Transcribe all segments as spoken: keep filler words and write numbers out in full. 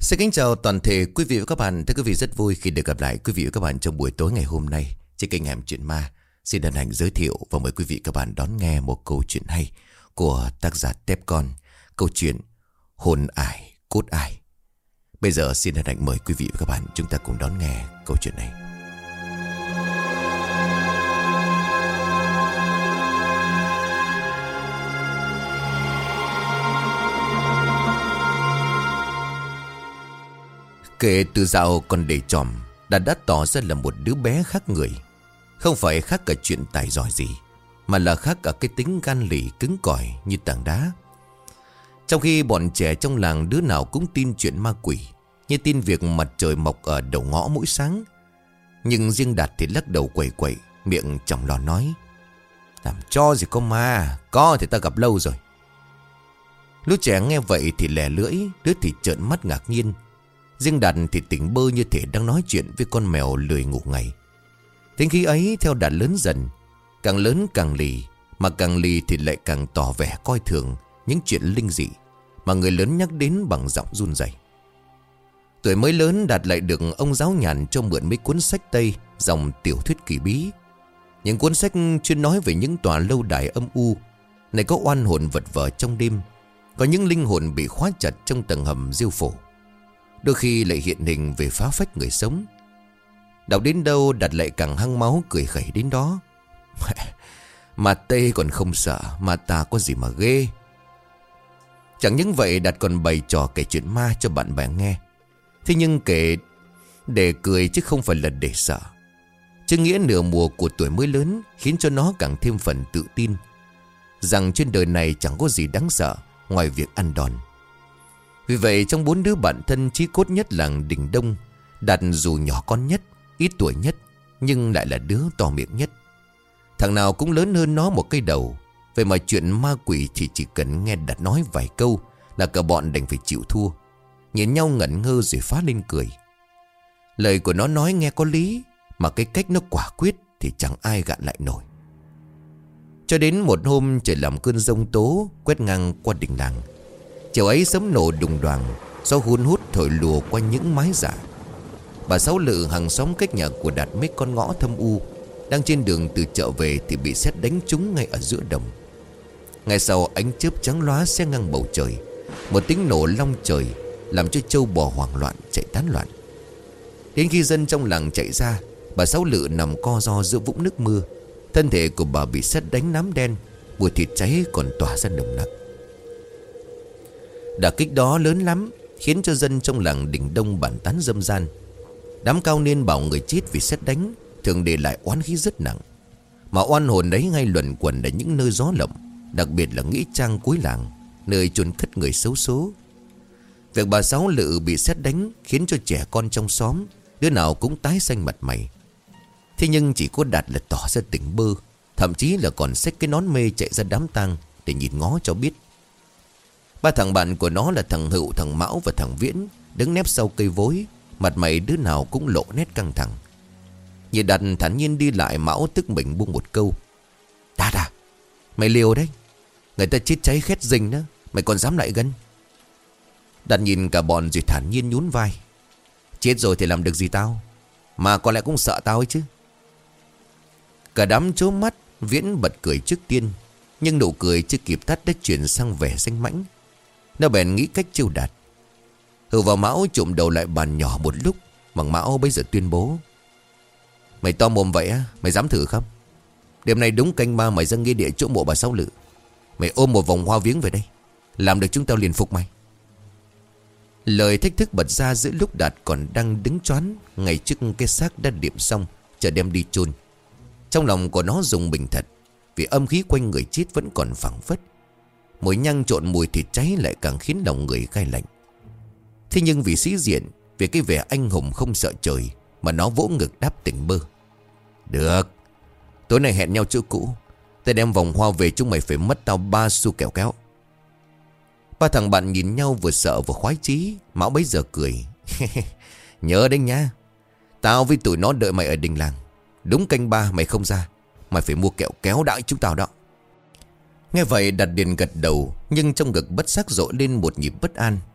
Xin kính chào toàn thể quý vị và các bạn. Thưa quý vị, rất vui khi được gặp lại quý vị và các bạn trong buổi tối ngày hôm nay trên kênh Hẻm Chuyện Ma. Xin hân hạnh giới thiệu và mời quý vị và các bạn đón nghe một câu chuyện hay của tác giả Tép Con. Câu chuyện Hồn Ải Cốt Ai. Bây giờ xin hân hạnh mời quý vị và các bạn chúng ta cùng đón nghe câu chuyện này. Kể từ dạo còn để tròm, Đạt đã tỏ ra là một đứa bé khác người. Không phải khác cả chuyện tài giỏi gì, mà là khác cả cái tính gan lì cứng cỏi như tảng đá. Trong khi bọn trẻ trong làng đứa nào cũng tin chuyện ma quỷ, như tin việc mặt trời mọc ở đầu ngõ mỗi sáng, nhưng riêng Đạt thì lắc đầu quẩy quẩy, miệng chòng lò nói: "Làm cho gì có ma, có thì ta gặp lâu rồi." Lũ trẻ nghe vậy thì lè lưỡi, đứa thì trợn mắt ngạc nhiên. Riêng Đạt thì tỉnh bơ như thể đang nói chuyện với con mèo lười ngủ ngày. Tính khí ấy theo Đạt lớn dần, càng lớn càng lì, mà càng lì thì lại càng tỏ vẻ coi thường những chuyện linh dị mà người lớn nhắc đến bằng giọng run rẩy. Tuổi mới lớn, Đạt lại được ông giáo nhàn cho mượn mấy cuốn sách Tây dòng tiểu thuyết kỳ bí. Những cuốn sách chuyên nói về những tòa lâu đài âm u. Này có oan hồn vật vờ trong đêm, có những linh hồn bị khóa chặt trong tầng hầm diêu phổ, đôi khi lại hiện hình về phá phách người sống. Đọc đến đâu Đạt lại càng hăng máu cười khẩy đến đó. Mà Tây còn không sợ, mà ta có gì mà ghê. Chẳng những vậy, Đạt còn bày trò kể chuyện ma cho bạn bè nghe. Thế nhưng kể để cười chứ không phải là để sợ. Chứ nghĩa nửa mùa của tuổi mới lớn khiến cho nó càng thêm phần tự tin rằng trên đời này chẳng có gì đáng sợ ngoài việc ăn đòn. Vì vậy trong bốn đứa bạn thân chí cốt nhất làng Đình Đông, Đạt dù nhỏ con nhất, ít tuổi nhất, nhưng lại là đứa to miệng nhất. Thằng nào cũng lớn hơn nó một cây đầu. Vậy mà chuyện ma quỷ thì chỉ cần nghe Đạt nói vài câu là cả bọn đành phải chịu thua, nhìn nhau ngẩn ngơ rồi phá lên cười. Lời của nó nói nghe có lý, mà cái cách nó quả quyết thì chẳng ai gạn lại nổi. Cho đến một hôm trời làm cơn giông tố quét ngang qua đình làng. Chiều ấy sấm nổ đùng đoàng, gió hun hút thổi lùa qua những mái giả. Bà Sáu Lự hàng xóm cách nhà của Đạt mấy con ngõ thâm u, đang trên đường từ chợ về thì bị sét đánh trúng ngay ở giữa đồng. Ngay sau ánh chớp trắng lóa xé ngang bầu trời, một tiếng nổ long trời làm cho trâu bò hoảng loạn chạy tán loạn. Đến khi dân trong làng chạy ra, bà Sáu Lự nằm co ro giữa vũng nước mưa. Thân thể của bà bị sét đánh nám đen, mùi thịt cháy còn tỏa ra nồng nặc. Đả kích đó lớn lắm, khiến cho dân trong làng Đình Đông bàn tán râm ran. Đám cao niên bảo người chết vì sét đánh thường để lại oán khí rất nặng, mà oan hồn đấy ngay luẩn quẩn ở những nơi gió lộng, đặc biệt là nghĩa trang cuối làng, nơi chôn cất người xấu số. Việc bà Sáu Lự bị sét đánh khiến cho trẻ con trong xóm đứa nào cũng tái xanh mặt mày. Thế nhưng chỉ có Đạt là tỏ ra tỉnh bơ, thậm chí là còn xách cái nón mê chạy ra đám tang để nhìn ngó cho biết. Ba thằng bạn của nó là thằng Hữu, thằng Mão và thằng Viễn đứng nép sau cây vối, mặt mày đứa nào cũng lộ nét căng thẳng. Nhìn Đạt thản nhiên đi lại, Mão tức mình buông một câu: "Đạt à, mày liều đấy, người ta chết cháy khét rình đó, mày còn dám lại gần?" Đạt nhìn cả bọn rồi thản nhiên nhún vai: "Chết rồi thì làm được gì tao, mà có lẽ cũng sợ tao ấy chứ." Cả đám trố mắt. Viễn bật cười trước tiên, nhưng nụ cười chưa kịp tắt đã chuyển sang vẻ danh mãnh. Nó bèn nghĩ cách trêu Đạt. Hữu và Mão chụm đầu lại bàn nhỏ một lúc, bằng Mão bây giờ tuyên bố: "Mày to mồm vậy á, mày dám thử không? Đêm nay đúng canh ba mày ra nghĩa địa chỗ mộ bà Sáu Lự. Mày ôm một vòng hoa viếng về đây, làm được chúng tao liền phục mày." Lời thách thức bật ra giữa lúc Đạt còn đang đứng choán ngay trước cái xác đã điểm xong chờ đem đi chôn. Trong lòng của nó rùng mình thật, vì âm khí quanh người chết vẫn còn phảng phất. Mùi nhang trộn mùi thịt cháy lại càng khiến lòng người gai lạnh. Thế nhưng vì sĩ diện, vì cái vẻ anh hùng không sợ trời, mà nó vỗ ngực đáp tỉnh bơ: "Được, tối nay hẹn nhau chỗ cũ, tao đem vòng hoa về, chúng mày phải mất tao ba xu kẹo kéo." Ba thằng bạn nhìn nhau vừa sợ vừa khoái chí. Mão bấy giờ cười: "Nhớ đấy nha, tao với tụi nó đợi mày ở đình làng. Đúng canh ba mày không ra, mày phải mua kẹo kéo đãi chúng tao đó." Nghe vậy Đạt liền gật đầu, nhưng trong ngực bất giác dội lên một nhịp bất an.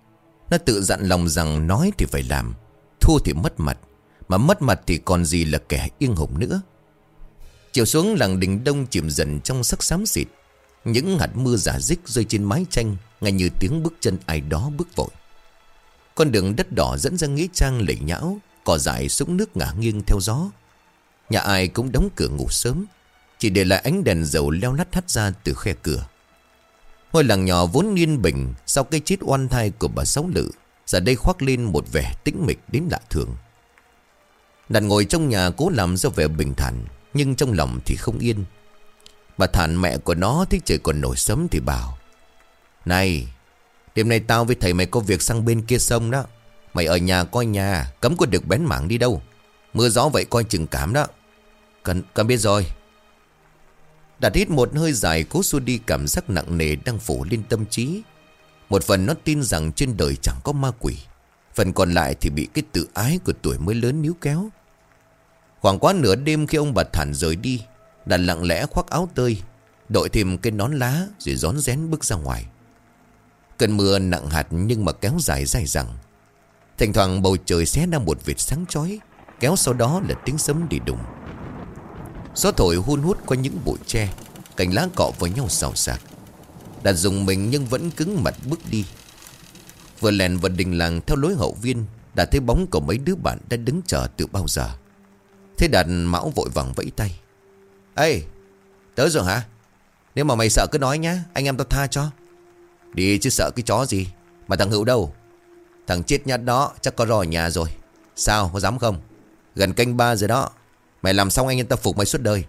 Nó tự dặn lòng rằng nói thì phải làm, thua thì mất mặt, mà mất mặt thì còn gì là kẻ yên hùng nữa. Chiều xuống làng Đình Đông chìm dần trong sắc xám xịt. Những hạt mưa rả rích rơi trên mái tranh, ngay như tiếng bước chân ai đó bước vội. Con đường đất đỏ dẫn ra nghĩa trang lầy nhão, cỏ dại sũng nước ngả nghiêng theo gió. Nhà ai cũng đóng cửa ngủ sớm, chỉ để lại ánh đèn dầu leo lắt hắt ra từ khe cửa. Ngôi làng nhỏ vốn yên bình sau cái chết oan thai của bà Sáu Lự, giờ đây khoác lên một vẻ tĩnh mịch đến lạ thường. Đạt ngồi trong nhà cố làm ra vẻ bình thản, nhưng trong lòng thì không yên. Bà Thản mẹ của nó thích trời còn nổi sớm thì bảo: "Này, đêm nay tao với thầy mày có việc sang bên kia sông đó. Mày ở nhà coi nhà, cấm có được bén mảng đi đâu. Mưa gió vậy coi chừng cảm đó." Cần, cần biết rồi. Đạt hít một hơi dài cố xua đi cảm giác nặng nề đang phủ lên tâm trí. Một phần nó tin rằng trên đời chẳng có ma quỷ, phần còn lại thì bị cái tự ái của tuổi mới lớn níu kéo. Khoảng quá nửa đêm khi ông bà Thản rời đi, Đạt lặng lẽ khoác áo tơi, đội thêm cái nón lá rồi rón rén bước ra ngoài. Cơn mưa nặng hạt nhưng mà kéo dài dài dẳng. Thỉnh thoảng bầu trời xé ra một vệt sáng chói, kéo sau đó là tiếng sấm đi đùng. Gió thổi hun hút qua những bụi tre, cành lá cọ với nhau xào xạc. Đạt dùng mình nhưng vẫn cứng mặt bước đi. Vừa lèn vào đình làng theo lối hậu viên, Đạt thấy bóng của mấy đứa bạn đã đứng chờ từ bao giờ. Thế Đạt Mão vội vàng vẫy tay: "Ê, tới rồi hả? Nếu mà mày sợ cứ nói nhá, anh em tao tha cho." "Đi chứ sợ cái chó gì. Mà thằng Hữu đâu?" "Thằng chết nhát đó chắc có rò ở nhà rồi." "Sao, có dám không? Gần canh ba rồi đó. Mày làm xong anh em tao phục mày suốt đời."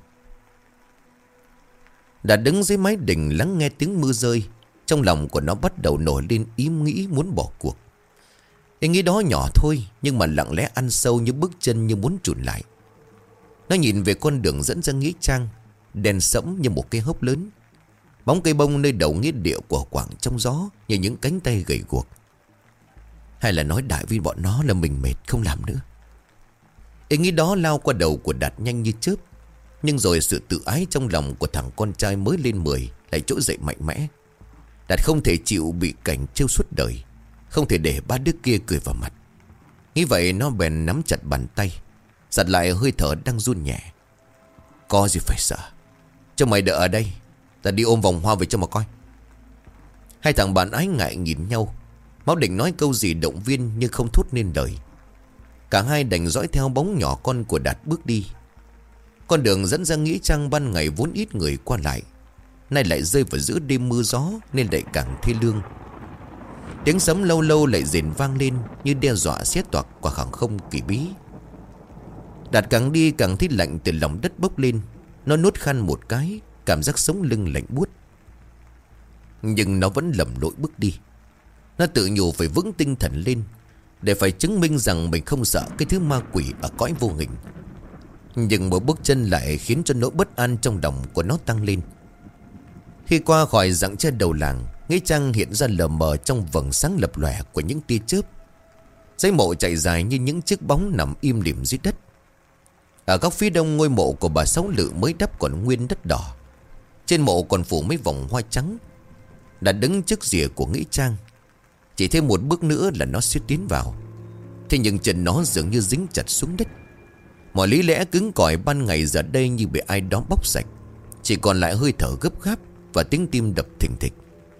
Đã đứng dưới mái đình lắng nghe tiếng mưa rơi, trong lòng của nó bắt đầu nổi lên ý nghĩ muốn bỏ cuộc. Ý nghĩ đó nhỏ thôi, nhưng mà lặng lẽ ăn sâu như bước chân như muốn trùn lại. Nó nhìn về con đường dẫn ra nghĩa trang, đèn sẫm như một cái hốc lớn. Bóng cây bông nơi đầu nghĩa địa của quảng trong gió như những cánh tay gầy guộc. Hay là nói đại với bọn nó là mình mệt không làm nữa. Ý nghĩ đó lao qua đầu của Đạt nhanh như chớp. Nhưng rồi sự tự ái trong lòng của thằng con trai mới lên mười lại trỗi dậy mạnh mẽ. Đạt không thể chịu bị cảnh trêu suốt đời, không thể để ba đứa kia cười vào mặt. Nghĩ vậy nó bèn nắm chặt bàn tay, giật lại hơi thở đang run nhẹ. "Có gì phải sợ. Cho mày đợi ở đây, ta đi ôm vòng hoa về cho mà coi." Hai thằng bạn ái ngại nhìn nhau. Máu định nói câu gì động viên nhưng không thốt nên lời. Cả hai đành dõi theo bóng nhỏ con của Đạt bước đi. Con đường dẫn ra nghĩa trang ban ngày vốn ít người qua lại, nay lại rơi vào giữa đêm mưa gió nên lại càng thê lương. Tiếng sấm lâu lâu lại rền vang lên như đe dọa xé toạc quả khoảng không kỳ bí. Đạt càng đi càng thấy lạnh từ lòng đất bốc lên. Nó nuốt khăn một cái, cảm giác sống lưng lạnh buốt. Nhưng nó vẫn lầm lội bước đi. Nó tự nhủ phải vững tinh thần lên, để phải chứng minh rằng mình không sợ cái thứ ma quỷ ở cõi vô hình. Nhưng một bước chân lại khiến cho nỗi bất an trong lòng của nó tăng lên. Khi qua khỏi rặng tre đầu làng, nghĩa trang hiện ra lờ mờ trong vầng sáng lập lòe của những tia chớp. Dãy mộ chạy dài như những chiếc bóng nằm im lìm dưới đất. Ở góc phía đông, ngôi mộ của bà Sáu Lự mới đắp còn nguyên đất đỏ. Trên mộ còn phủ mấy vòng hoa trắng. Đã đứng trước rìa của nghĩa trang. Chỉ thêm một bước nữa là nó sẽ tiến vào. Thế nhưng chân nó dường như dính chặt xuống đất. Mọi lý lẽ cứng cỏi ban ngày giờ đây như bị ai đó bóc sạch. Chỉ còn lại hơi thở gấp gáp và tiếng tim đập thình thịch.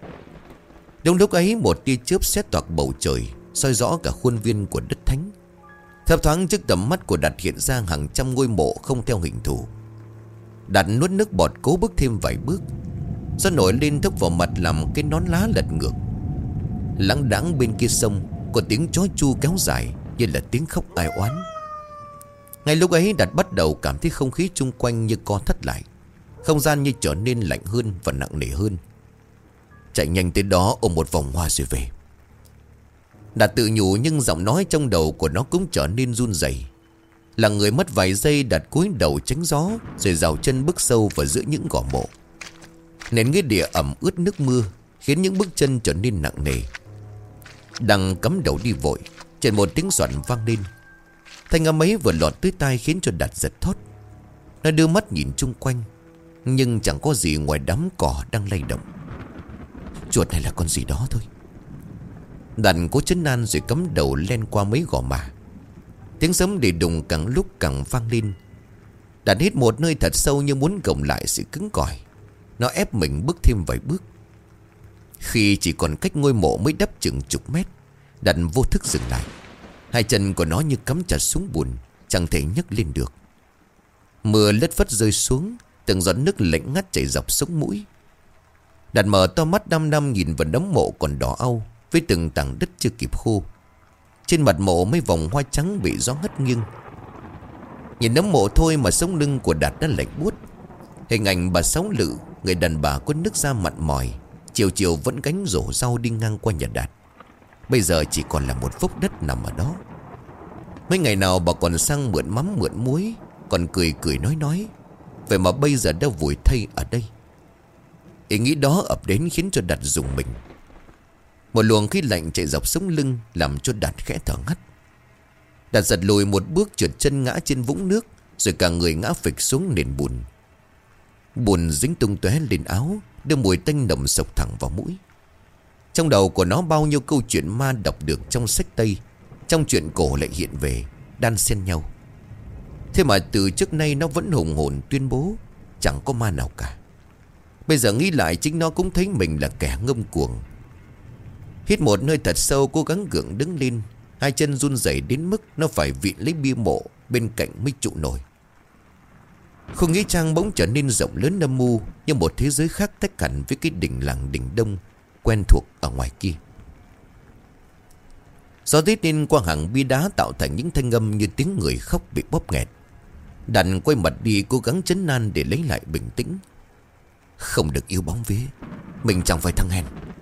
Đúng lúc ấy, một tia chớp xé toạc bầu trời, soi rõ cả khuôn viên của đất thánh. Thấp thoáng trước tầm mắt của Đạt hiện ra hàng trăm ngôi mộ không theo hình thù. Đạt nuốt nước bọt cố bước thêm vài bước. Gió nổi lên thốc vào mặt làm cái nón lá lật ngược. Lắng đãng bên kia sông có tiếng chó chu kéo dài như là tiếng khóc ai oán. Ngay lúc ấy Đạt bắt đầu cảm thấy không khí chung quanh như co thắt lại. Không gian như trở nên lạnh hơn và nặng nề hơn. Chạy nhanh tới đó ôm một vòng hoa rồi về. Đạt tự nhủ nhưng giọng nói trong đầu của nó cũng trở nên run rẩy. Là người mất vài giây, Đạt cúi đầu tránh gió rồi rào chân bước sâu vào giữa những gò mộ. Nền nghĩa địa ẩm ướt nước mưa khiến những bước chân trở nên nặng nề. Đang cắm đầu đi vội, chợt một tiếng xoạn vang lên. Thanh âm ấy vừa lọt tới tai khiến cho Đạt giật thót. Nó đưa mắt nhìn chung quanh, nhưng chẳng có gì ngoài đám cỏ đang lay động. Chuột này là con gì đó thôi. Đạt cố trấn an rồi cắm đầu len qua mấy gò má. Tiếng sấm để đùng càng lúc càng vang lên. Đạt hít một hơi thật sâu như muốn gồng lại sự cứng cỏi. Nó ép mình bước thêm vài bước. Khi chỉ còn cách ngôi mộ mới đắp chừng chục mét, Đạt vô thức dừng lại. Hai chân của nó như cắm chặt xuống bùn, chẳng thể nhấc lên được. Mưa lất phất rơi xuống, từng giọt nước lạnh ngắt chảy dọc sống mũi. Đạt mở to mắt đăm đăm nhìn vào đống mộ còn đỏ au, với từng tảng đất chưa kịp khô. Trên mặt mộ mấy vòng hoa trắng bị gió hất nghiêng. Nhìn đống mộ thôi mà sống lưng của Đạt đã lạnh buốt. Hình ảnh bà Sáu Lự, người đàn bà có nước da mặn mòi, chiều chiều vẫn gánh rổ rau đi ngang qua nhà Đạt, bây giờ chỉ còn là một phốc đất nằm ở đó. Mấy ngày nào bà còn sang mượn mắm mượn muối, còn cười cười nói nói, vậy mà bây giờ đã vùi thây ở đây. Ý nghĩ đó ập đến khiến cho Đạt rùng mình. Một luồng khí lạnh chạy dọc sống lưng làm cho Đạt khẽ thở ngắt. Đạt giật lùi một bước, trượt chân ngã trên vũng nước, rồi cả người ngã phịch xuống nền bùn. Bùn dính tung tóe lên áo, đưa mùi tanh nồng sộc thẳng vào mũi. Trong đầu của nó bao nhiêu câu chuyện ma đọc được trong sách Tây, trong chuyện cổ lại hiện về, đan xen nhau. Thế mà từ trước nay nó vẫn hùng hồn tuyên bố chẳng có ma nào cả. Bây giờ nghĩ lại chính nó cũng thấy mình là kẻ ngông cuồng. Hít một hơi thật sâu, cố gắng gượng đứng lên. Hai chân run rẩy đến mức nó phải vịn lấy bia mộ bên cạnh mới trụ nổi. Không nghĩ trang bỗng trở nên rộng lớn âm mưu, như một thế giới khác tách hẳn với cái đình làng đình đông quen thuộc ở ngoài kia. Gió rít lên qua hàng bia đá tạo thành những thanh âm như tiếng người khóc bị bóp nghẹt. Đạt quay mặt đi cố gắng trấn an để lấy lại bình tĩnh. Không được yêu bóng vía, mình chẳng phải thằng hèn.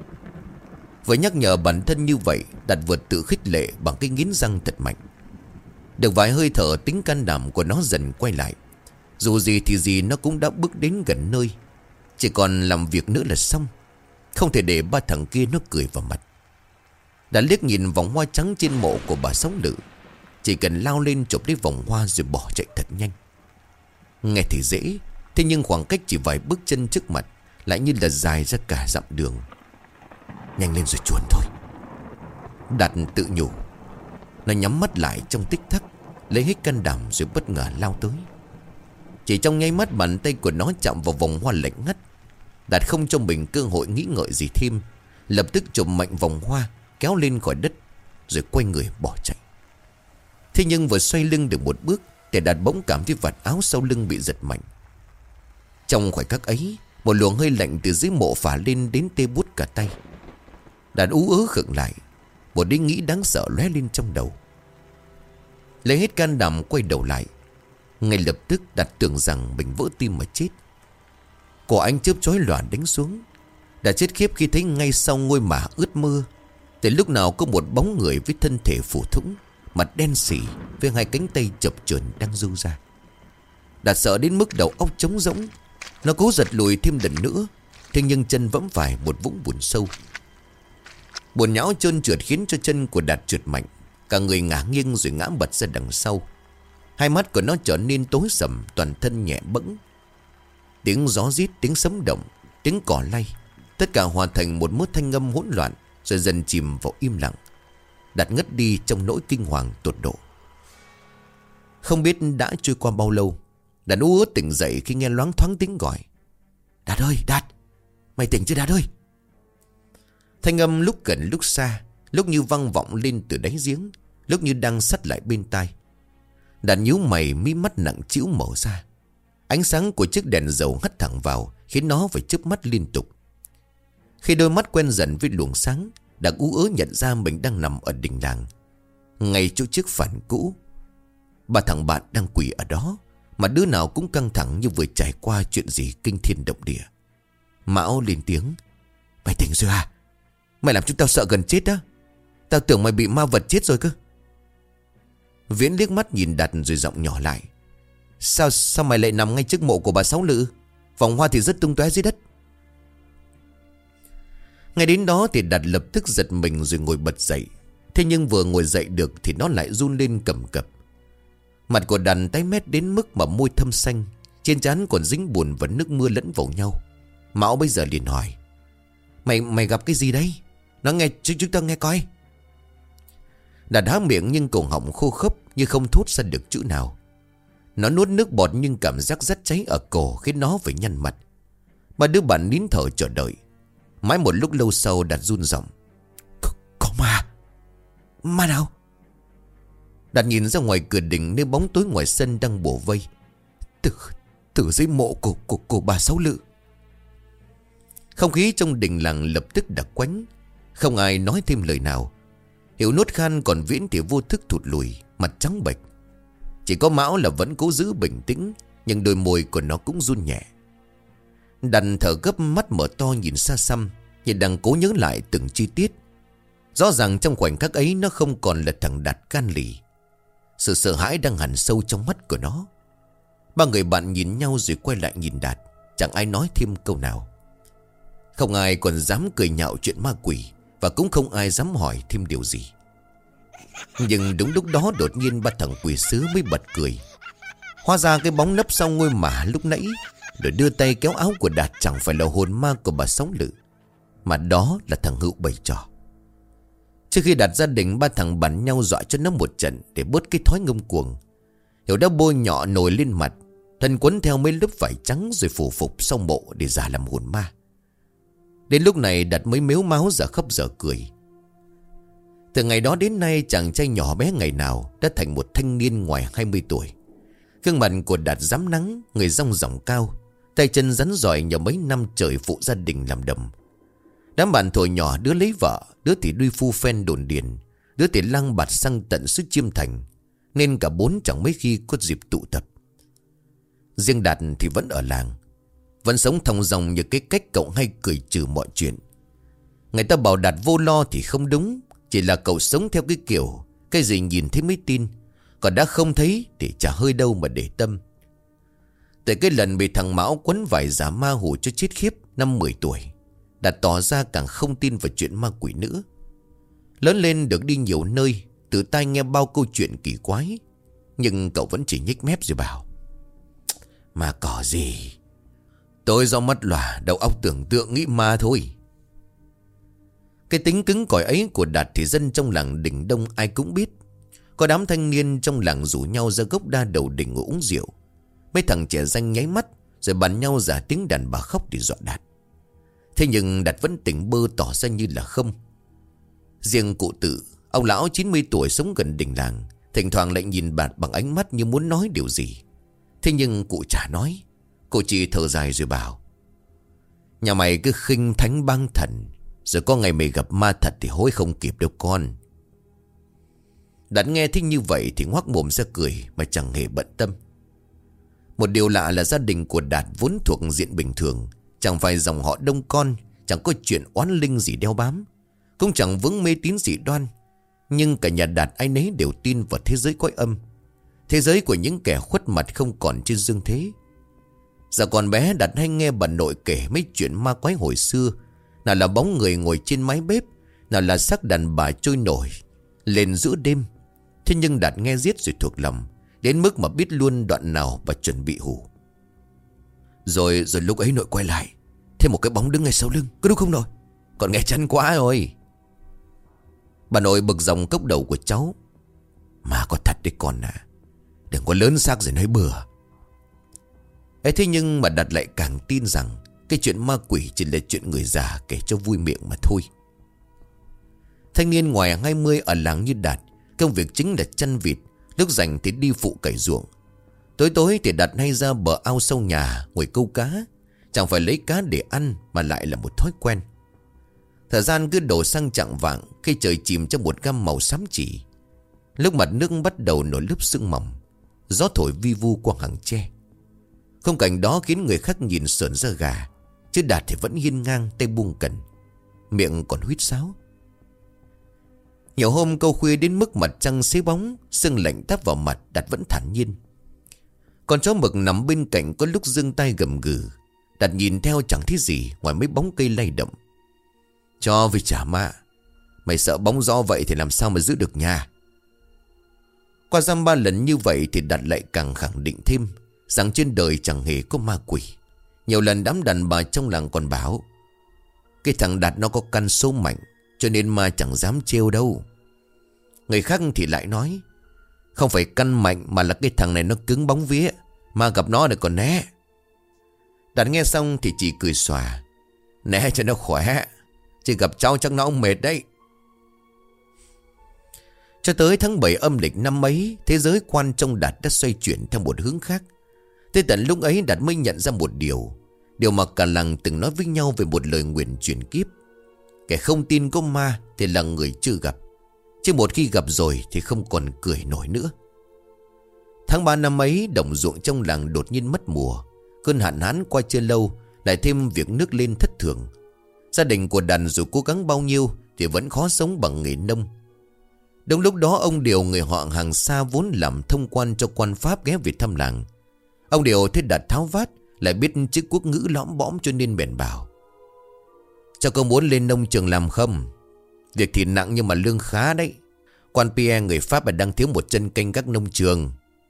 Với nhắc nhở bản thân như vậy, Đạt vượt tự khích lệ bằng cái nghiến răng thật mạnh. Được vài hơi thở, tính can đảm của nó dần quay lại. Dù gì thì gì nó cũng đã bước đến gần nơi, chỉ còn làm việc nữa là xong. Không thể để ba thằng kia nó cười vào mặt. Đã liếc nhìn vòng hoa trắng trên mộ của bà Sáu Lự, chỉ cần lao lên chụp lấy vòng hoa rồi bỏ chạy thật nhanh. Nghe thì dễ, thế nhưng khoảng cách chỉ vài bước chân trước mặt lại như là dài ra cả dặm đường. Nhanh lên rồi chuồn thôi, Đạt tự nhủ. Nó nhắm mắt lại trong tích tắc, lấy hết can đảm rồi bất ngờ lao tới. Chỉ trong nháy mắt bàn tay của nó chạm vào vòng hoa lạnh ngắt. Đạt không cho mình cơ hội nghĩ ngợi gì thêm, lập tức chụp mạnh vòng hoa, kéo lên khỏi đất, rồi quay người bỏ chạy. Thế nhưng vừa xoay lưng được một bước thì Đạt bỗng cảm thấy vạt áo sau lưng bị giật mạnh. Trong khoảnh khắc ấy, một luồng hơi lạnh từ dưới mộ phả lên đến tê buốt cả tay. Đạt ú ớ khựng lại, một ý nghĩ đáng sợ lóe lên trong đầu. Lấy hết can đảm quay đầu lại, ngay lập tức Đạt tưởng rằng mình vỡ tim mà chết. Cổ anh chớp chói lòa đánh xuống. Đạt chết khiếp khi thấy ngay sau ngôi mả ướt mưa, từ lúc nào có một bóng người với thân thể phủ thủng, mặt đen sì, với hai cánh tay chập chờn đang du ra. Đạt sợ đến mức đầu óc trống rỗng. Nó cố giật lùi thêm lần nữa, thế nhưng chân vẫm phải một vũng bùn sâu. Bùn nhão trơn trượt khiến cho chân của Đạt trượt mạnh, cả người ngả nghiêng rồi ngã bật ra đằng sau. Hai mắt của nó trở nên tối sầm, toàn thân nhẹ bẫng. Tiếng gió rít, tiếng sấm động, tiếng cỏ lay, tất cả hòa thành một mớ thanh âm hỗn loạn, rồi dần chìm vào im lặng. Đạt ngất đi trong nỗi kinh hoàng tột độ. Không biết đã trôi qua bao lâu, Đạt ú ớ tỉnh dậy khi nghe loáng thoáng tiếng gọi. Đạt ơi, Đạt, mày tỉnh chưa Đạt ơi? Thanh âm lúc gần lúc xa, lúc như vang vọng lên từ đáy giếng, lúc như đang sắt lại bên tai. Đạt nhíu mày, mí mắt nặng trĩu mở ra. Ánh sáng của chiếc đèn dầu hắt thẳng vào, khiến nó phải chớp mắt liên tục. Khi đôi mắt quen dần với luồng sáng, Đạt ú ớ nhận ra mình đang nằm ở đình làng, ngay chỗ chiếc phản cũ. Ba thằng bạn đang quỳ ở đó, mà đứa nào cũng căng thẳng như vừa trải qua chuyện gì kinh thiên động địa. Mão lên tiếng. Mày tỉnh rồi à? Mày làm chúng tao sợ gần chết đó. Tao tưởng mày bị ma vật chết rồi cơ. Viễn liếc mắt nhìn Đạt rồi giọng nhỏ lại. Sao sao mày lại nằm ngay trước mộ của bà Sáu Lự? Vòng hoa thì rất tung tóe dưới đất. Ngay đến đó thì Đạt lập tức giật mình rồi ngồi bật dậy. Thế nhưng vừa ngồi dậy được thì nó lại run lên cầm cập. Mặt của Đạt tái mét đến mức mà môi thâm xanh, trên trán còn dính bùn và nước mưa lẫn vào nhau. Mão bây giờ liền hỏi. Mày mày gặp cái gì đấy? Nó nghe chúng chúng ta nghe coi. Đạt há miệng nhưng cổ họng khô khốc, như không thốt ra được chữ nào. Nó nuốt nước bọt nhưng cảm giác rất cháy ở cổ khiến nó phải nhăn mặt. Ba đứa bạn nín thở chờ đợi. Mãi một lúc lâu sau Đạt run giọng: Có, có ma. Ma nào? Đạt nhìn ra ngoài cửa đình, nơi bóng tối ngoài sân đang bủa vây. Từ, từ dưới mộ của, của, của bà Sáu Lự. Không khí trong đình làng lập tức đặc quánh. Không ai nói thêm lời nào. Hiểu nuốt khan, còn Viễn thì vô thức thụt lùi, mặt trắng bệch. Chỉ có Mão là vẫn cố giữ bình tĩnh, nhưng đôi môi của nó cũng run nhẹ. Đành thở gấp, mắt mở to nhìn xa xăm, như đang cố nhớ lại từng chi tiết. Rõ ràng trong khoảnh khắc ấy nó không còn là thằng Đạt gan lì. Sự sợ hãi đang hằn sâu trong mắt của nó. Ba người bạn nhìn nhau rồi quay lại nhìn Đạt. Chẳng ai nói thêm câu nào. Không ai còn dám cười nhạo chuyện ma quỷ, và cũng không ai dám hỏi thêm điều gì. Nhưng đúng lúc đó đột nhiên ba thằng quỷ sứ mới bật cười. Hóa ra cái bóng nấp sau ngôi mả lúc nãy, rồi đưa tay kéo áo của Đạt chẳng phải là hồn ma của bà Sáu Lự, mà đó là thằng Hữu bày trò. Trước khi Đạt gia đình, ba thằng bắn nhau dọa cho nó một trận để bớt cái thói ngông cuồng. Hiểu đã bôi nhọ nồi lên mặt, thân quấn theo mấy lớp vải trắng rồi phủ phục sau mộ để giả làm hồn ma. Đến lúc này Đạt mới mếu máu dở khóc dở cười. Từ ngày đó đến nay, chàng trai nhỏ bé ngày nào đã thành một thanh niên ngoài hai mươi tuổi. Gương mặt của Đạt rám nắng, người rong ròng cao, tay chân rắn giỏi nhờ mấy năm trời phụ gia đình làm đầm. Đám bạn thổi nhỏ, đứa lấy vợ, đứa thì đi phu phen đồn điền, đứa thì lang bạt sang tận xứ Chiêm Thành, nên cả bốn chẳng mấy khi có dịp tụ tập. Riêng Đạt thì vẫn ở làng, vẫn sống thong dong như cái cách cậu hay cười trừ mọi chuyện. Người ta bảo Đạt vô lo thì không đúng, chỉ là cậu sống theo cái kiểu cái gì nhìn thấy mới tin, còn đã không thấy thì chả hơi đâu mà để tâm. Từ cái lần bị thằng Mão quấn vải giả ma hù cho chết khiếp năm mười tuổi, Đạt tỏ ra càng không tin vào chuyện ma quỷ nữa. Lớn lên được đi nhiều nơi, từ tai nghe bao câu chuyện kỳ quái, nhưng cậu vẫn chỉ nhếch mép rồi bảo: Ma cỏ gì, tôi do mắt lòa, đầu óc tưởng tượng nghĩ ma thôi. Cái tính cứng cỏi ấy của Đạt thì dân trong làng Đình Đông ai cũng biết. Có đám thanh niên trong làng rủ nhau ra gốc đa đầu đình ngồi uống rượu. Mấy thằng trẻ danh nháy mắt rồi bắn nhau giả tiếng đàn bà khóc để dọa Đạt. Thế nhưng Đạt vẫn tỉnh bơ tỏ ra như là không. Riêng cụ Tự, ông lão chín mươi tuổi sống gần đình làng, thỉnh thoảng lại nhìn Đạt bằng ánh mắt như muốn nói điều gì. Thế nhưng cụ chả nói. Cụ chỉ thở dài rồi bảo: Nhà mày cứ khinh thánh bang thần, rồi có ngày mày gặp ma thật thì hối không kịp đâu con. Đạt nghe thích như vậy thì ngoác mồm ra cười mà chẳng hề bận tâm. Một điều lạ là gia đình của Đạt vốn thuộc diện bình thường, chẳng phải dòng họ đông con, chẳng có chuyện oán linh gì đeo bám, cũng chẳng vướng mê tín dị đoan. Nhưng cả nhà Đạt ai nấy đều tin vào thế giới cõi âm, thế giới của những kẻ khuất mặt không còn trên dương thế. Giờ còn bé, Đạt hay nghe bà nội kể mấy chuyện ma quái hồi xưa. Nào là bóng người ngồi trên mái bếp, nào là xác đàn bà trôi nổi lên giữa đêm. Thế nhưng Đạt nghe riết rồi thuộc lòng, đến mức mà biết luôn đoạn nào và chuẩn bị hù. Rồi rồi lúc ấy nội quay lại, thêm một cái bóng đứng ngay sau lưng, có đúng không nội? Còn nghe chán quá rồi. Bà nội bực dòng cốc đầu của cháu: Mà có thật đấy con à, đừng có lớn xác rồi nói bừa. Ấy thế nhưng mà Đạt lại càng tin rằng cái chuyện ma quỷ chỉ là chuyện người già kể cho vui miệng mà thôi. Thanh niên ngoài hai mươi ở làng như Đạt, công việc chính là chăn vịt, lúc rảnh thì đi phụ cày ruộng. Tối tối thì Đạt hay ra bờ ao sau nhà ngồi câu cá. Chẳng phải lấy cá để ăn mà lại là một thói quen. Thời gian cứ đổ sang chạng vạng khi trời chìm trong một gam màu xám chỉ. Lúc mặt nước bắt đầu nổi lớp sương mỏng, gió thổi vi vu qua hàng tre. Khung cảnh đó khiến người khác nhìn sởn da gà, chứ Đạt thì vẫn hiên ngang tay buông cần, miệng còn huýt sáo. Nhiều hôm câu khuya đến mức mặt trăng xế bóng, sương lạnh táp vào mặt, Đạt vẫn thản nhiên. Con chó mực nằm bên cạnh có lúc giương tay gầm gừ. Đạt nhìn theo chẳng thấy gì ngoài mấy bóng cây lay động. Cho với chả ma, mày sợ bóng gió vậy thì làm sao mà giữ được nhà. Qua dăm ba lần như vậy thì Đạt lại càng khẳng định thêm rằng trên đời chẳng hề có ma quỷ. Nhiều lần đám đàn bà trong làng còn bảo: Cái thằng Đạt nó có căn số mạnh, cho nên ma chẳng dám trêu đâu. Người khác thì lại nói: Không phải căn mạnh mà là cái thằng này nó cứng bóng vía, mà gặp nó thì còn né. Đạt nghe xong thì chỉ cười xòa: Né cho nó khỏe, chỉ gặp cháu chắc nó ông mệt đấy. Cho tới tháng bảy âm lịch năm ấy, thế giới quan trong Đạt đã xoay chuyển theo một hướng khác. Tới tận lúc ấy Đạt mới nhận ra một điều, điều mà cả làng từng nói với nhau về một lời nguyền truyền kiếp: kẻ không tin có ma thì là người chưa gặp, chứ một khi gặp rồi thì không còn cười nổi nữa. Tháng ba năm ấy, đồng ruộng trong làng đột nhiên mất mùa. Cơn hạn hán qua chưa lâu, lại thêm việc nước lên thất thường. Gia đình của Đạt dù cố gắng bao nhiêu thì vẫn khó sống bằng nghề nông. Đúng lúc đó, ông Điều, người họ hàng xa vốn làm thông quan cho quan Pháp, ghé về thăm làng. Ông Điều thấy Đạt tháo vát, lại biết chữ quốc ngữ lõm bõm, cho nên bèn bảo: Cháu có muốn lên nông trường làm không? Việc thì nặng nhưng mà lương khá đấy. Quan Pierre người Pháp đang thiếu một chân canh các nông trường.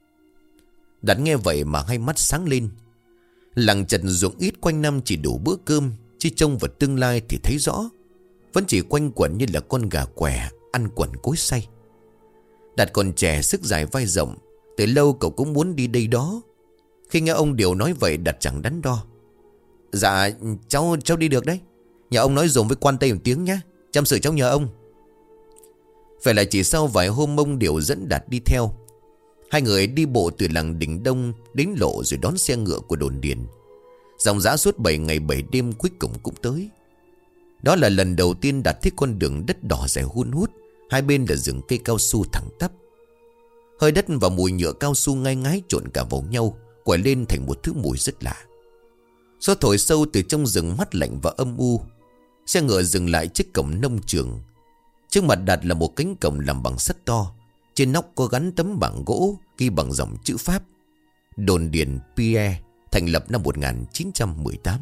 Đạt nghe vậy mà hai mắt sáng lên. Làng chật ruộng ít quanh năm chỉ đủ bữa cơm, chứ trông vào tương lai thì thấy rõ, vẫn chỉ quanh quẩn như là con gà què ăn quẩn cối xay. Đạt còn trẻ, sức dài vai rộng, từ lâu cậu cũng muốn đi đây đó. Khi nghe ông Điều nói vậy, Đạt chẳng đắn đo: Dạ cháu cháu đi được đấy. Nhờ ông nói dùm với quan Tây một tiếng nhé, chăm sự cháu nhờ ông. Phải là chỉ sau vài hôm ông Điều dẫn Đạt đi theo. Hai người đi bộ từ làng Đình Đông đến lộ, rồi đón xe ngựa của đồn điền. Dòng dã suốt bảy ngày bảy đêm, cuối cùng cũng tới. Đó là lần đầu tiên Đạt thấy con đường đất đỏ dài hun hút, hai bên là rừng cây cao su thẳng tắp. Hơi đất và mùi nhựa cao su ngai ngái trộn cả vào nhau, quẩy lên thành một thứ mùi rất lạ. Gió thổi sâu từ trong rừng, mát lạnh và âm u. Xe ngựa dừng lại trước cổng nông trường. Trước mặt Đạt là một cánh cổng làm bằng sắt to. Trên nóc có gắn tấm bảng gỗ ghi bằng dòng chữ Pháp: Đồn điền Pierre, thành lập năm một nghìn chín trăm mười tám.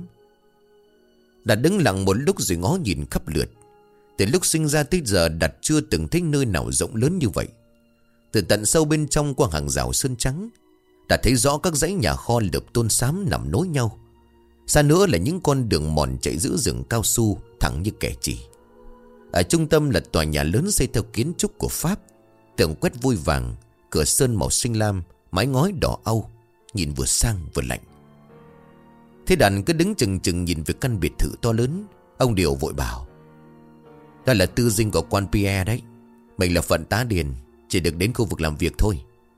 Đạt đứng lặng một lúc rồi ngó nhìn khắp lượt. Từ lúc sinh ra tới giờ, Đạt chưa từng thấy nơi nào rộng lớn như vậy. Từ tận sâu bên trong qua hàng rào sơn trắng, Đạt thấy rõ các dãy nhà kho lợp tôn xám nằm nối nhau. Xa nữa là những con đường mòn chạy giữa rừng cao su thẳng như kẻ chỉ. Ở trung tâm là tòa nhà lớn xây theo kiến trúc của Pháp, tường quét vôi vàng, cửa sơn màu xanh lam, mái ngói đỏ au, nhìn vừa sang vừa lạnh. Thế Đàn cứ đứng chừng chừng nhìn về căn biệt thự to lớn. Ông Điều vội bảo: Đó là tư dinh của quan Pierre đấy. Mình là phận tá điền, chỉ được đến khu vực làm việc thôi.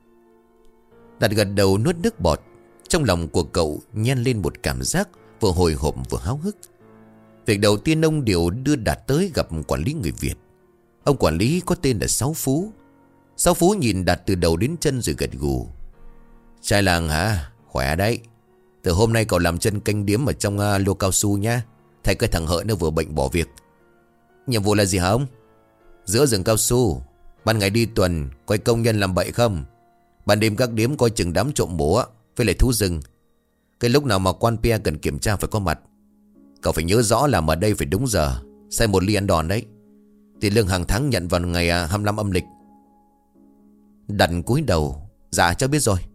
Đạt gật đầu nuốt nước bọt. Trong lòng của cậu nhen lên một cảm giác vừa hồi hộp vừa háo hức. Việc đầu tiên ông Điều đưa Đạt tới gặp quản lý người Việt. Ông quản lý có tên là Sáu Phú. Sáu Phú nhìn Đạt từ đầu đến chân rồi gật gù: Trai làng hả? Khỏe đấy. Từ hôm nay cậu làm chân canh điếm ở trong uh, lô cao su nha. Thay cái thằng Hợi nó vừa bệnh bỏ việc. Nhiệm vụ là gì hả ông? Giữa rừng cao su, ban ngày đi tuần coi công nhân làm bậy không, ban đêm các điếm coi chừng đám trộm bố với lại thú rừng. Cái lúc nào mà quan Pierre cần kiểm tra phải có mặt. Cậu phải nhớ rõ làm ở đây phải đúng giờ, sai một ly ăn đòn đấy. Tiền lương hàng tháng nhận vào ngày hai mươi lăm âm lịch. Đạt cúi đầu: Dạ cháu biết rồi.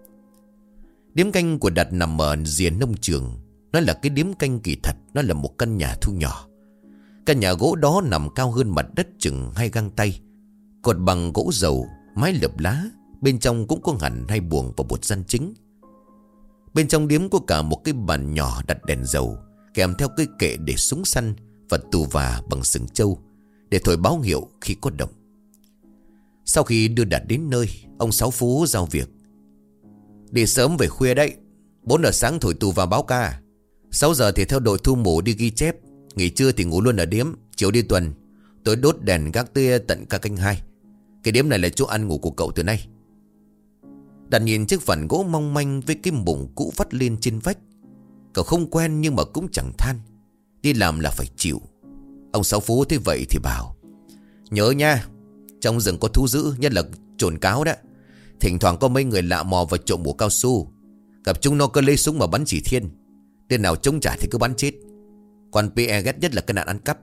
Điếm canh của Đạt nằm ở rìa nông trường. Nó là cái điếm canh kỳ thật. Nó là một căn nhà thu nhỏ. Căn nhà gỗ đó nằm cao hơn mặt đất chừng hai găng tay, cột bằng gỗ dầu, mái lợp lá. Bên trong cũng có hẳn hai buồng và một gian chính. Bên trong điếm có cả một cái bàn nhỏ đặt đèn dầu, kèm theo cái kệ để súng săn và tù và bằng sừng trâu để thổi báo hiệu khi có động. Sau khi đưa Đạt đến nơi, ông Sáu Phú giao việc: Đi sớm về khuya đấy. Bốn giờ sáng thổi tù và báo ca. Sáu giờ thì theo đội thu mổ đi ghi chép. Nghỉ trưa thì ngủ luôn ở điếm. Chiều đi tuần. Tối đốt đèn gác tia tận ca canh hai. Cái điếm này là chỗ ăn ngủ của cậu từ nay. Đạt nhìn chiếc phản gỗ mong manh với cái bụng cũ vắt lên trên vách. Cậu không quen nhưng mà cũng chẳng than. Đi làm là phải chịu. Ông Sáu Phú thấy vậy thì bảo: Nhớ nha, trong rừng có thú dữ, nhất là trồn cáo đó. Thỉnh thoảng có mấy người lạ mò vào trộm mũ cao su. Gặp chúng nó cứ lấy súng mà bắn chỉ thiên. Tên nào chống trả thì cứ bắn chết. Quan Pierre ghét nhất là cái nạn ăn cắp.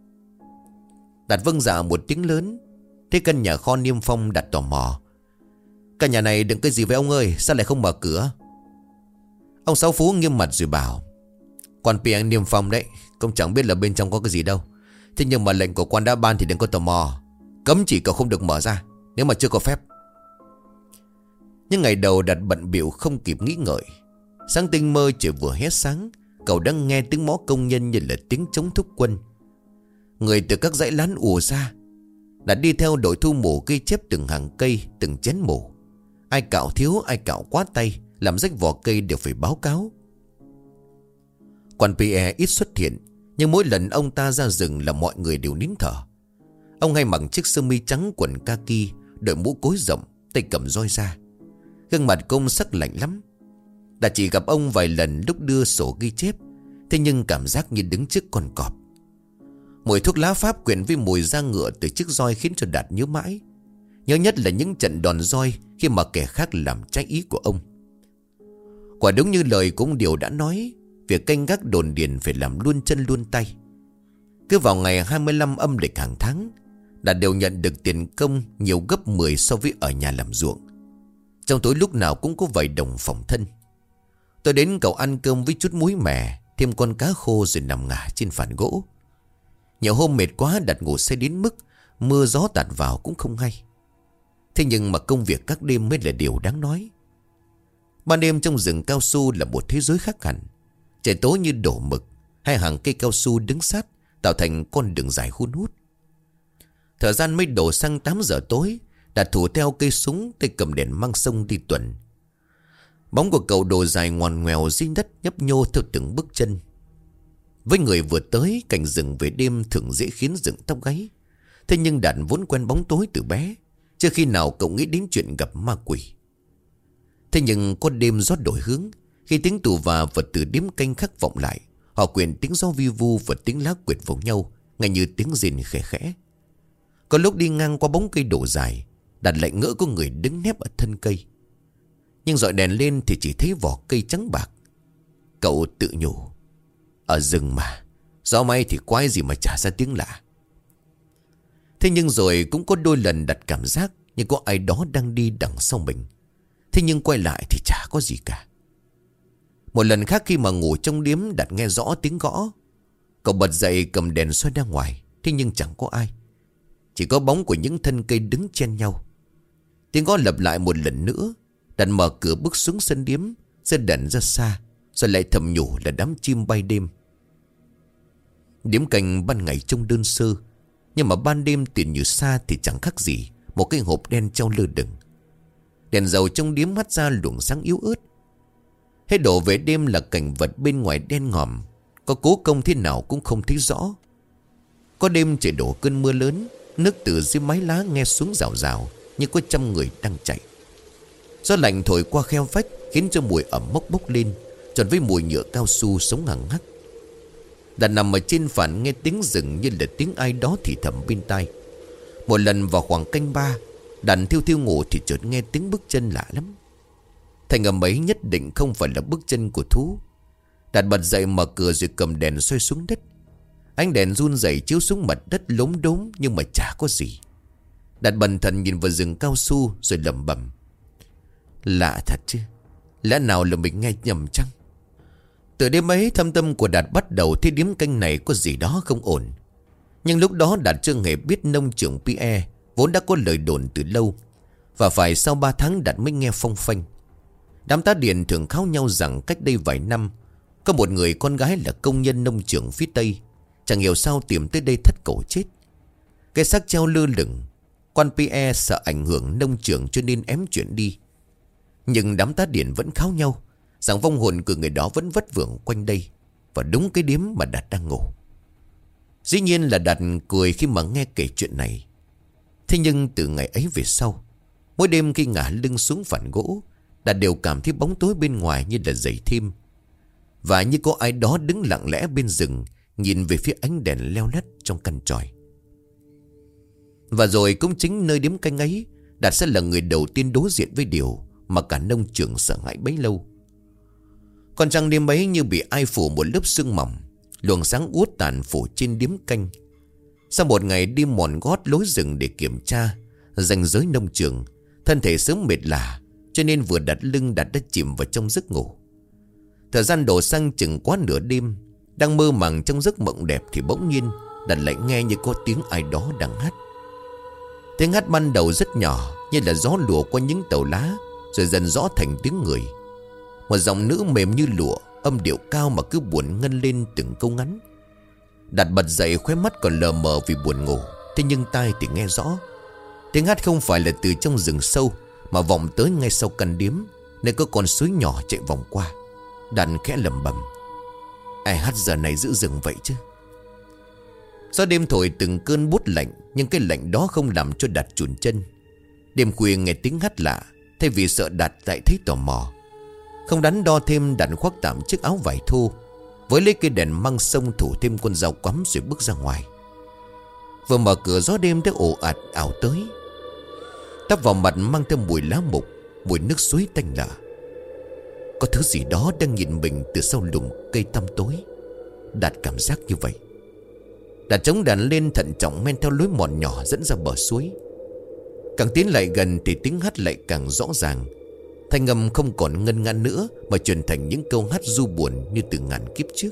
Đạt vâng dạ một tiếng lớn. Thế căn nhà kho niêm phong Đạt tò mò: Căn nhà này đựng cái gì vậy ông ơi? Sao lại không mở cửa? Ông Sáu Phú nghiêm mặt rồi bảo: Quan Pierre niêm phong đấy, cũng chẳng biết là bên trong có cái gì đâu. Thế nhưng mà lệnh của quan đã ban thì đừng có tò mò. Cấm chỉ cậu không được mở ra nếu mà chưa có phép. Nhưng ngày đầu Đạt bận bịu không kịp nghĩ ngợi. Sáng tinh mơ trời vừa hé sáng, cậu đã nghe tiếng mõ công nhân như là tiếng trống thúc quân. Người từ các dãy lán ùa ra. Đạt đi theo đội thu mổ ghi chép từng hàng cây, từng chén mổ. Ai cạo thiếu, ai cạo quá tay, làm rách vỏ cây đều phải báo cáo. Quan Pierre ít xuất hiện, nhưng mỗi lần ông ta ra rừng là mọi người đều nín thở. Ông hay mặc chiếc sơ mi trắng quần kaki, đội mũ cối rộng, tay cầm roi ra. Gương mặt công sắc lạnh lắm. Đã chỉ gặp ông vài lần lúc đưa sổ ghi chép, thế nhưng cảm giác như đứng trước con cọp. Mùi thuốc lá Pháp quyện với mùi da ngựa từ chiếc roi khiến cho Đạt nhớ mãi. Nhớ nhất là những trận đòn roi khi mà kẻ khác làm trái ý của ông. Quả đúng như lời của ông Điều đã nói, việc canh gác đồn điền phải làm luôn chân luôn tay. Cứ vào ngày hai mươi lăm âm lịch hàng tháng, Đạt đều nhận được tiền công nhiều gấp mười so với ở nhà làm ruộng. Trong tối lúc nào cũng có vài đồng phòng thân. Tôi đến cậu ăn cơm với chút muối mè, thêm con cá khô rồi nằm ngả trên phản gỗ. Nhiều hôm mệt quá Đạt ngủ say đến mức mưa gió tạt vào cũng không hay. Thế nhưng mà công việc các đêm mới là điều đáng nói. Ban đêm trong rừng cao su là một thế giới khác hẳn. Trời tối như đổ mực, hai hàng cây cao su đứng sát tạo thành con đường dài hun hút. Thời gian mới đổ sang tám giờ tối, Đạt thủ theo cây súng, tay cầm đèn mang sông đi tuần. Bóng của cậu đồ dài ngoằn ngoèo dưới đất nhấp nhô theo từng bước chân. Với người vừa tới, cảnh rừng về đêm thường dễ khiến dựng tóc gáy. Thế nhưng Đạt vốn quen bóng tối từ bé, chưa khi nào cậu nghĩ đến chuyện gặp ma quỷ. Thế nhưng có đêm gió đổi hướng, khi tiếng tù và vật từ điếm canh khắc vọng lại, họ quyện tiếng gió vi vu và tiếng lá quyệt vào nhau, ngay như tiếng rền khẽ khẽ. Có lúc đi ngang qua bóng cây đổ dài, Đạt lại ngỡ có người đứng nép ở thân cây. Nhưng dọi đèn lên thì chỉ thấy vỏ cây trắng bạc. Cậu tự nhủ, ở rừng mà, gió may thì quái gì mà chả ra tiếng lạ. Thế nhưng rồi cũng có đôi lần Đạt cảm giác như có ai đó đang đi đằng sau mình. Thế nhưng quay lại thì chả có gì cả. Một lần khác khi mà ngủ trong điếm, Đạt nghe rõ tiếng gõ. Cậu bật dậy cầm đèn soi ra ngoài, thế nhưng chẳng có ai. Chỉ có bóng của những thân cây đứng chen nhau. Tiếng gõ lặp lại một lần nữa. Đạt mở cửa bước xuống sân điếm, giơ đèn ra xa, rồi lại thầm nhủ là đám chim bay đêm. Điếm canh ban ngày trông đơn sơ, nhưng mà ban đêm tiền như xa thì chẳng khác gì một cái hộp đen treo lơ lửng. Đèn dầu trong điếm hắt ra luồng sáng yếu ớt. Hết đổ về đêm là cảnh vật bên ngoài đen ngòm, có cố công thế nào cũng không thấy rõ. Có đêm trời đổ cơn mưa lớn, nước từ dưới mái lá nghe xuống rào rào như có trăm người đang chạy. Gió lạnh thổi qua khe vách khiến cho mùi ẩm mốc bốc lên, trộn với mùi nhựa cao su sống hằng hắc. Đạt nằm ở trên phản nghe tiếng rừng như là tiếng ai đó thì thầm bên tai. Một lần vào khoảng canh ba, Đạt thiêu thiêu ngủ thì chợt nghe tiếng bước chân lạ lắm. Thành âm ấy nhất định không phải là bước chân của thú. Đạt bật dậy mở cửa rồi cầm đèn xoay xuống đất. Ánh đèn run rẩy chiếu xuống mặt đất lốm đốm nhưng mà chả có gì. Đạt bần thần nhìn vào rừng cao su rồi lẩm bẩm, lạ thật chứ, lẽ nào là mình nghe nhầm chăng? Từ đêm ấy thâm tâm của Đạt bắt đầu thấy điếm canh này có gì đó không ổn. Nhưng lúc đó Đạt chưa hề biết nông trưởng Pierre vốn đã có lời đồn từ lâu. Và phải sau ba tháng Đạt mới nghe phong phanh. Đám tá điền thường kháo nhau rằng cách đây vài năm có một người con gái là công nhân nông trường phía Tây, chẳng hiểu sao tìm tới đây thất cổ chết. Cái xác treo lơ lửng. Quan Pierre sợ ảnh hưởng nông trường cho nên ém chuyện đi. Nhưng đám tá điền vẫn kháo nhau rằng vong hồn của người đó vẫn vất vưởng quanh đây, và đúng cái điếm mà Đạt đang ngủ. Dĩ nhiên là Đạt cười khi mà nghe kể chuyện này. Thế nhưng từ ngày ấy về sau, mỗi đêm khi ngả lưng xuống phản gỗ, Đạt đều cảm thấy bóng tối bên ngoài như là dày thêm. Và như có ai đó đứng lặng lẽ bên rừng, nhìn về phía ánh đèn leo lét trong căn tròi. Và rồi cũng chính nơi điếm canh ấy, Đạt sẽ là người đầu tiên đối diện với điều mà cả nông trường sợ hãi bấy lâu. Con trăng đêm ấy như bị ai phủ một lớp sương mỏng, luồng sáng uất tàn phủ trên điếm canh. Sau một ngày đi mòn gót lối rừng để kiểm tra ranh giới nông trường, thân thể sớm mệt lả, cho nên vừa đặt lưng Đạt đã chìm vào trong giấc ngủ. Thời gian đổ sang chừng quá nửa đêm, đang mơ màng trong giấc mộng đẹp thì bỗng nhiên Đạt lại nghe như có tiếng ai đó đang hát. Tiếng hát ban đầu rất nhỏ, như là gió lùa qua những tàu lá, rồi dần rõ thành tiếng người. Một giọng nữ mềm như lụa, âm điệu cao mà cứ buồn ngân lên từng câu ngắn. Đạt bật dậy, khóe mắt còn lờ mờ vì buồn ngủ, thế nhưng tai thì nghe rõ. Tiếng hát không phải là từ trong rừng sâu, mà vọng tới ngay sau căn điếm, nơi có con suối nhỏ chạy vòng qua. Đạt khẽ lẩm bẩm: ai hát giờ này giữa rừng vậy chứ? Gió đêm thổi từng cơn buốt lạnh, nhưng cái lạnh đó không làm cho Đạt chùn chân. Đêm khuya nghe tiếng hát lạ, thay vì sợ Đạt lại thấy tò mò. Không đắn đo thêm, Đạt khoác tạm chiếc áo vải thô, với lấy cây đèn măng sông thủ thêm con dao quắm rồi bước ra ngoài. Vừa mở cửa, gió đêm đã ồ ạt ảo tới, tấp vào mặt mang theo mùi lá mục, mùi nước suối tanh lạ. Có thứ gì đó đang nhìn mình từ sau lùm cây tăm tối. Đạt cảm giác như vậy. Đạt chống đàn lên thận trọng men theo lối mòn nhỏ dẫn ra bờ suối. Càng tiến lại gần thì tiếng hát lại càng rõ ràng. Thanh âm không còn ngân nga nữa, mà chuyển thành những câu hát ru buồn như từ ngàn kiếp trước.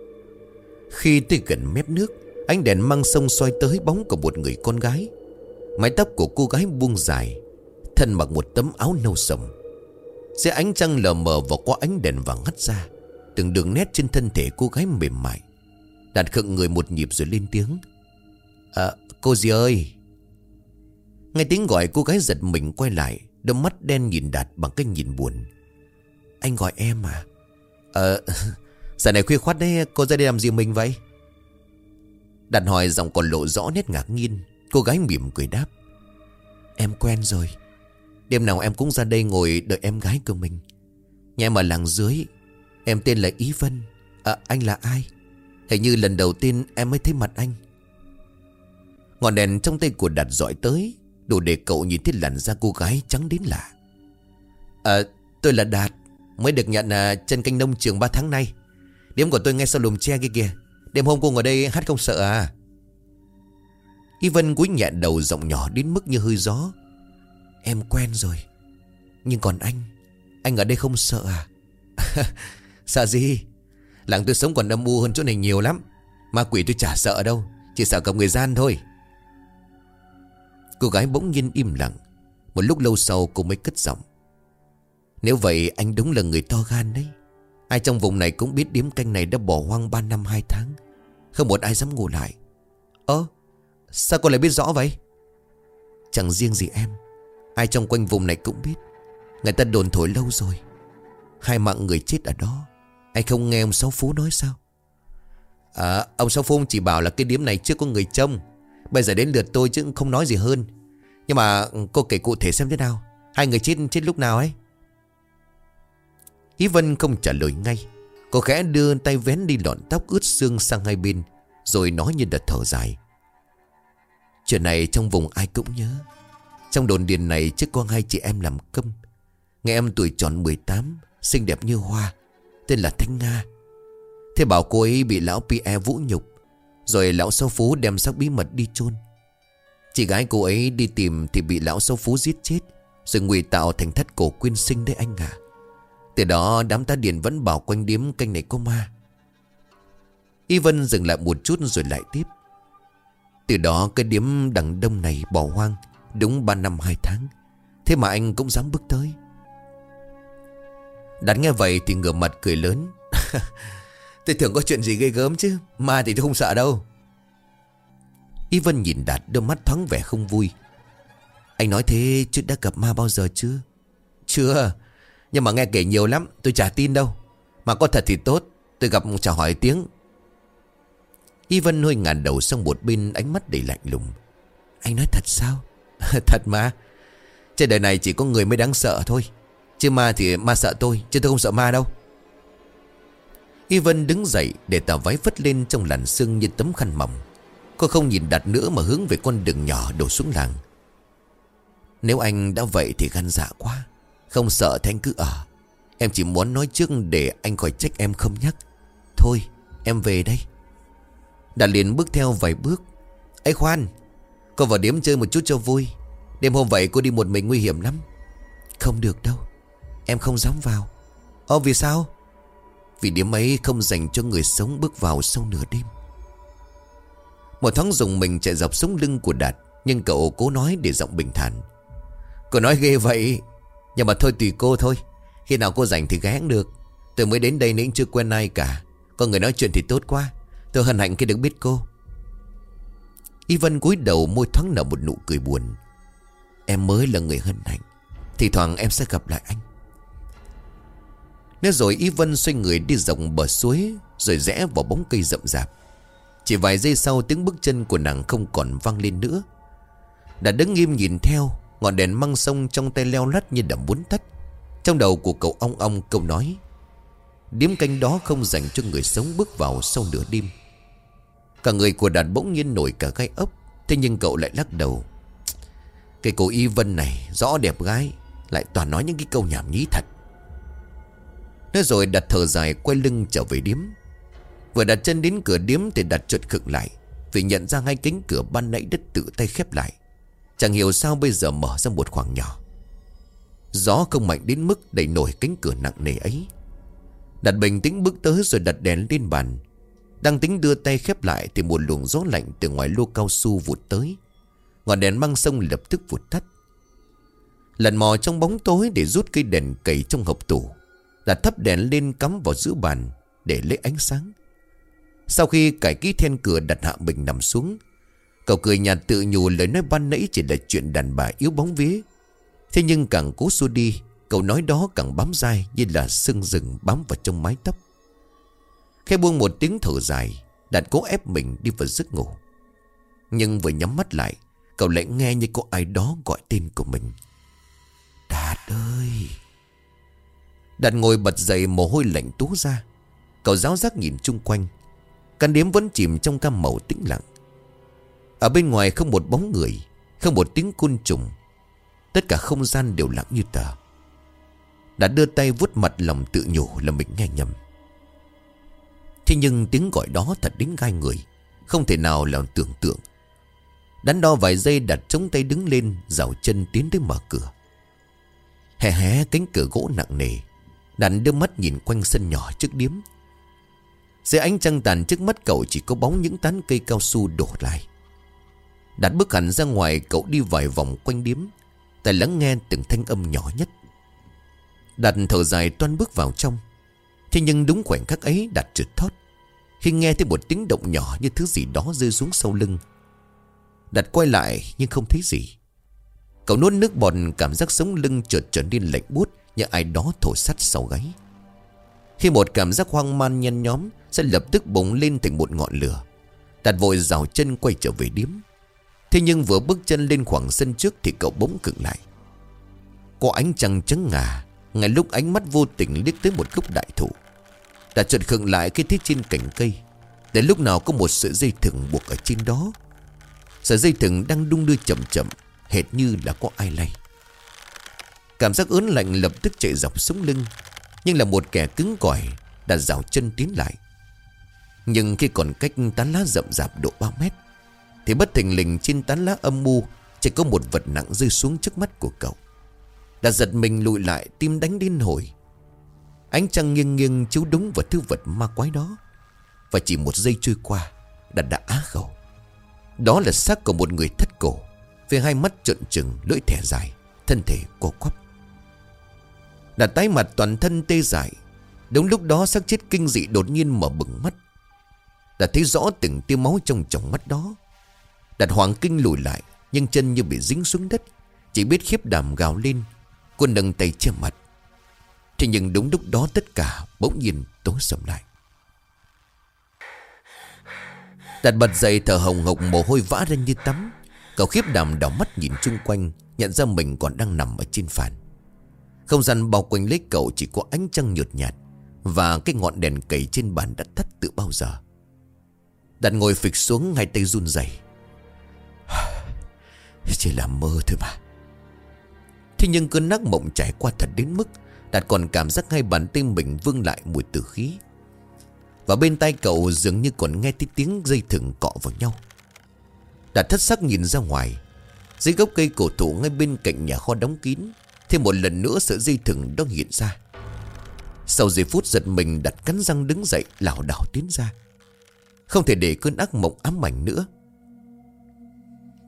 Khi tới gần mép nước, ánh đèn măng sông soi tới bóng của một người con gái. Mái tóc của cô gái buông dài, thân mặc một tấm áo nâu sậm. Dưới ánh trăng lờ mờ và qua ánh đèn vàng hắt ra, từng đường nét trên thân thể cô gái mềm mại. Đạt khựng người một nhịp rồi lên tiếng: À, cô gì ơi? Nghe tiếng gọi, cô gái giật mình quay lại, đôi mắt đen nhìn Đạt bằng cái nhìn buồn. Anh gọi em à? Ờ, giờ này khuya khoắt đấy, cô ra đây làm gì mình vậy? Đạt hỏi giọng còn lộ rõ nét ngạc nhiên. Cô gái mỉm cười đáp: Em quen rồi. Đêm nào em cũng ra đây ngồi đợi em gái của mình. Nhà em ở làng dưới. Em tên là Ý Vân. À, anh là ai? Hình như lần đầu tiên em mới thấy mặt anh. Ngọn đèn trong tay của Đạt dọi tới, đủ để cậu nhìn thấy làn da cô gái trắng đến lạ. À, tôi là Đạt, mới được nhận à, chân canh nông trường ba tháng nay. Điếm của tôi ngay sau lùm tre kia kìa. Đêm hôm cô ngồi đây hát không sợ à? Y Vân cúi nhẹ đầu, giọng nhỏ đến mức như hơi gió. Em quen rồi. Nhưng còn anh, anh ở đây không sợ à? Sợ gì? Làng tôi sống còn âm u hơn chỗ này nhiều lắm. Ma quỷ tôi chả sợ đâu, chỉ sợ cả người gian thôi. Cô gái bỗng nhiên im lặng. Một lúc lâu sau cô mới cất giọng: Nếu vậy anh đúng là người to gan đấy. Ai trong vùng này cũng biết điếm canh này đã bỏ hoang ba năm hai tháng, không một ai dám ngủ lại. Ơ, sao cô lại biết rõ vậy? Chẳng riêng gì em, ai trong quanh vùng này cũng biết. Người ta đồn thổi lâu rồi. Hai mạng người chết ở đó. Anh không nghe ông Sáu Phú nói sao? À, ông Sáu Phú chỉ bảo là cái điếm này chưa có người trông. Bây giờ đến lượt tôi chứ không nói gì hơn. Nhưng mà cô kể cụ thể xem thế nào. Hai người chết chết lúc nào ấy? Ý Vân không trả lời ngay. Cô khẽ đưa tay vén đi lọn tóc ướt sương sang hai bên, rồi nói như đợt thở dài: Chuyện này trong vùng ai cũng nhớ. Trong đồn điền này trước có hai chị em làm câm. Nghe em tuổi tròn mười tám, xinh đẹp như hoa, tên là Thanh Nga. Thế bảo cô ấy bị lão Pierre vũ nhục, rồi lão Sáu Phú đem xác bí mật đi chôn. Chị gái cô ấy đi tìm thì bị lão Sáu Phú giết chết, rồi ngụy tạo thành thất cổ quyên sinh đấy anh à. Từ đó đám tá điền vẫn bảo quanh điếm canh này có ma. Y Vân dừng lại một chút rồi lại tiếp: Từ đó cái điếm đằng đông này bỏ hoang đúng ba năm hai tháng. Thế mà anh cũng dám bước tới. Đạt nghe vậy thì ngửa mặt cười lớn. Tôi tưởng có chuyện gì ghê gớm chứ. Ma thì tôi không sợ đâu. Y Vân nhìn Đạt, đôi mắt thoáng vẻ không vui. Anh nói thế chứ đã gặp ma bao giờ chưa? Chưa. Nhưng mà nghe kể nhiều lắm, tôi chả tin đâu. Mà có thật thì tốt, tôi gặp chả hỏi tiếng. Y Vân hơi ngả đầu sang một bên, ánh mắt đầy lạnh lùng. Anh nói thật sao? Thật mà. Trên đời này chỉ có người mới đáng sợ thôi. Chứ ma thì ma sợ tôi, chứ tôi không sợ ma đâu. Y Vân đứng dậy để tà váy vất lên trong làn sương như tấm khăn mỏng. Cô không nhìn Đạt nữa mà hướng về con đường nhỏ đổ xuống làng. Nếu anh đã vậy thì gan dạ quá. Không sợ thì anh cứ ở. Em chỉ muốn nói trước để anh khỏi trách em không nhắc. Thôi em về đây. Đạt liền bước theo vài bước. Ấy khoan, cô vào điếm chơi một chút cho vui. Đêm hôm vậy cô đi một mình nguy hiểm lắm. Không được đâu, em không dám vào. Ồ, vì sao? Vì điếm ấy không dành cho người sống bước vào sau nửa đêm. Một thoáng dùng mình chạy dọc sống lưng của Đạt. Nhưng cậu cố nói để giọng bình thản. Cô nói ghê vậy. Nhưng mà thôi tùy cô thôi. Khi nào cô rảnh thì ghé được. Tôi mới đến đây nên chưa quen ai cả. Có người nói chuyện thì tốt quá. Tôi hân hạnh khi được biết cô. Y Vân cúi đầu, môi thoáng nở một nụ cười buồn. Em mới là người hân hạnh. Thì thoảng em sẽ gặp lại anh. Nói rồi Y Vân xoay người đi dọc bờ suối, rồi rẽ vào bóng cây rậm rạp. Chỉ vài giây sau, tiếng bước chân của nàng không còn vang lên nữa. Đã đứng nghiêm nhìn theo. Ngọn đèn măng sông trong tay leo lắt như đã muốn tắt. Trong đầu của cậu ong ong câu nói: điếm canh đó không dành cho người sống bước vào sau nửa đêm. Cả người của Đạt bỗng nhiên nổi cả gai ốc. Thế nhưng cậu lại lắc đầu. Cái cô Y Vân này rõ đẹp gái, lại toàn nói những cái câu nhảm nhí thật. Nói rồi Đạt thở dài quay lưng trở về điếm. Vừa đặt chân đến cửa điếm thì Đạt chợt khựng lại, vì nhận ra hai cánh cửa ban nãy đất tự tay khép lại. Chẳng hiểu sao bây giờ mở ra một khoảng nhỏ. Gió không mạnh đến mức đẩy nổi cánh cửa nặng nề ấy. Đạt bình tĩnh bước tới rồi đặt đèn lên bàn. Đang tính đưa tay khép lại thì một luồng gió lạnh từ ngoài lô cao su vụt tới. Ngọn đèn măng sông lập tức vụt tắt. Lần mò trong bóng tối để rút cây đèn cầy trong hộp tủ. Đạt thắp đèn lên cắm vào giữa bàn để lấy ánh sáng. Sau khi cài kỹ then cửa, đặt hạ mình nằm xuống. Cậu cười nhạt tự nhủ lời nói ban nãy chỉ là chuyện đàn bà yếu bóng vía. Thế nhưng càng cố xua đi, cậu nói đó càng bám dai như là sưng rừng bám vào trong mái tóc. Khẽ buông một tiếng thở dài, Đạt cố ép mình đi vào giấc ngủ. Nhưng vừa nhắm mắt lại, cậu lại nghe như có ai đó gọi tên của mình. Đạt ơi! Đạt ngồi bật dậy, mồ hôi lạnh túa ra. Cậu ráo rác nhìn chung quanh. Căn điếm vẫn chìm trong cam màu tĩnh lặng. Ở bên ngoài không một bóng người, không một tiếng côn trùng. Tất cả không gian đều lặng như tờ. Đạt đưa tay vuốt mặt, lòng tự nhủ là mình nghe nhầm. Thế nhưng tiếng gọi đó thật đến gai người, không thể nào là tưởng tượng. Đắn đo vài giây, Đạt chống tay đứng lên, giảo chân tiến tới mở cửa. Hé hé cánh cửa gỗ nặng nề. Đạt đưa mắt nhìn quanh sân nhỏ trước điếm. Dưới ánh trăng tàn trước mắt cậu chỉ có bóng những tán cây cao su đổ lại. Đạt bước hẳn ra ngoài, cậu đi vài vòng quanh điếm, tai lắng nghe từng thanh âm nhỏ nhất. Đạt thở dài toan bước vào trong. Thế nhưng đúng khoảnh khắc ấy, Đạt trượt thót khi nghe thấy một tiếng động nhỏ như thứ gì đó rơi xuống sau lưng. Đạt quay lại nhưng không thấy gì. Cậu nuốt nước bọt, cảm giác sống lưng chợt trở nên lạnh buốt như ai đó thổi sắt sau gáy. Khi một cảm giác hoang man nhen nhóm sẽ lập tức bùng lên thành một ngọn lửa, Đạt vội rào chân quay trở về điếm. Thế nhưng vừa bước chân lên khoảng sân trước thì cậu bỗng khựng lại. Có ánh trăng trắng ngà, ngay lúc ánh mắt vô tình liếc tới một gốc đại thụ. Đạt chợt khựng lại khi thấy trên cành cây, để lúc nào có một sợi dây thừng buộc ở trên đó. Sợi dây thừng đang đung đưa chậm chậm, hệt như là có ai lay. Cảm giác ớn lạnh lập tức chạy dọc sống lưng. Nhưng là một kẻ cứng cỏi, Đạt rào chân tiến lại. Nhưng khi còn cách tán lá rậm rạp độ ba mét thì bất thình lình trên tán lá âm u chỉ có một vật nặng rơi xuống trước mắt của cậu. Đạt giật mình lùi lại, tim đánh điên hồi. Ánh trăng nghiêng nghiêng chiếu đúng vào thứ vật ma quái đó. Và chỉ một giây trôi qua, Đạt đã á khẩu. Đó là xác của một người thất cổ, với hai mắt trợn trừng, lưỡi thẻ dài, thân thể co quắp. Đạt tái mặt, toàn thân tê dại. Đúng lúc đó xác chết kinh dị đột nhiên mở bừng mắt. Đạt thấy rõ từng tia máu trong tròng mắt đó. Đạt hoảng kinh lùi lại, nhưng chân như bị dính xuống đất, chỉ biết khiếp đảm gào lên. Cô nâng tay che mặt. Thế nhưng đúng lúc đó tất cả bỗng nhiên tối sầm lại. Đạt bật dậy thở hồng hộc, mồ hôi vã ra như tắm. Cậu khiếp đảm đảo mắt nhìn chung quanh, nhận ra mình còn đang nằm ở trên phản. Không gian bao quanh lấy cậu chỉ có ánh trăng nhợt nhạt, và cái ngọn đèn cầy trên bàn đã tắt từ bao giờ. Đạt ngồi phịch xuống, hai tay run rẩy. Chỉ là mơ thôi mà. Thế nhưng cơn ác mộng trải qua thật đến mức Đạt còn cảm giác hai bàn tay mình vương lại mùi tử khí. Và bên tai cậu dường như còn nghe thấy tiếng dây thừng cọ vào nhau. Đạt thất sắc nhìn ra ngoài. Dưới gốc cây cổ thụ ngay bên cạnh nhà kho đóng kín, thêm một lần nữa sợi dây thừng đó hiện ra. Sau giây phút giật mình, Đạt cắn răng đứng dậy, lảo đảo tiến ra. Không thể để cơn ác mộng ám ảnh nữa.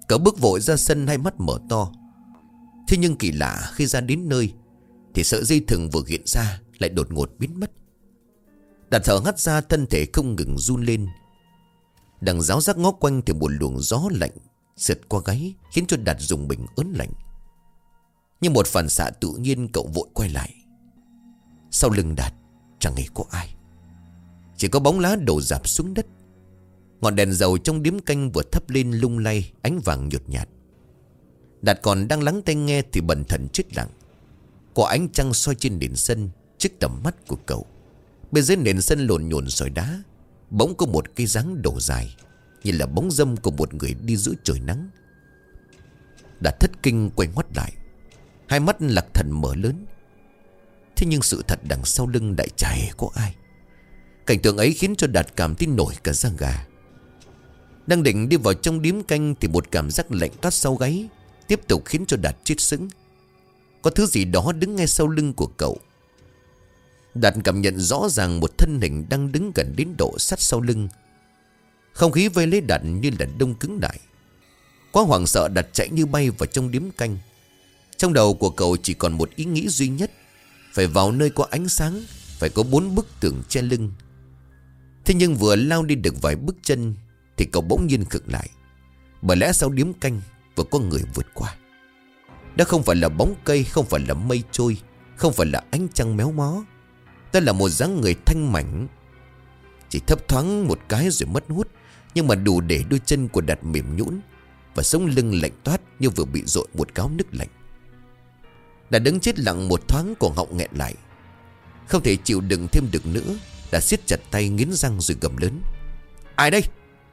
Cậu bước vội ra sân, hai mắt mở to. Thế nhưng kỳ lạ, khi ra đến nơi thì sợi dây thừng vừa hiện ra lại đột ngột biến mất. Đạt thở hắt ra, thân thể không ngừng run lên. Đằng giáo giác ngó quanh thì một luồng gió lạnh sượt qua gáy, khiến cho Đạt dùng mình ớn lạnh. Nhưng một phản xạ tự nhiên, cậu vội quay lại. Sau lưng Đạt chẳng hề có ai, chỉ có bóng lá đổ rạp xuống đất. Ngọn đèn dầu trong điếm canh vừa thắp lên lung lay, ánh vàng nhợt nhạt. Đạt còn đang lắng tai nghe thì bần thần chết lặng. Có ánh trăng soi trên nền sân trước tầm mắt của cậu. Bên dưới nền sân lộn nhộn sỏi đá, bỗng có một cây dáng đổ dài, như là bóng dâm của một người đi giữa trời nắng. Đạt thất kinh quay ngoắt lại, hai mắt lạc thần mở lớn. Thế nhưng sự thật đằng sau lưng lại chả hề có ai. Cảnh tượng ấy khiến cho Đạt cảm thấy nổi cả da gà. Đang định đi vào trong điếm canh thì một cảm giác lạnh toát sau gáy tiếp tục khiến cho Đạt chết sững. Có thứ gì đó đứng ngay sau lưng của cậu. Đạt cảm nhận rõ ràng một thân hình đang đứng gần đến độ sát sau lưng. Không khí vây lấy Đạt như là đông cứng lại. Quá hoảng sợ, Đạt chạy như bay vào trong điếm canh. Trong đầu của cậu chỉ còn một ý nghĩ duy nhất: phải vào nơi có ánh sáng, phải có bốn bức tường che lưng. Thế nhưng vừa lao đi được vài bước chân thì cậu bỗng nhiên khựng lại. Bởi lẽ sau điếm canh vừa có người vượt qua. Đó không phải là bóng cây, không phải là mây trôi, không phải là ánh trăng méo mó. Đó là một dáng người thanh mảnh, chỉ thấp thoáng một cái rồi mất hút, nhưng mà đủ để đôi chân của Đạt mềm nhũn và sống lưng lạnh toát như vừa bị dội một gáo nước lạnh. Đạt đứng chết lặng một thoáng, cổ họng nghẹn lại. Không thể chịu đựng thêm được nữa, Đạt siết chặt tay nghiến răng rồi gầm lớn: Ai đây?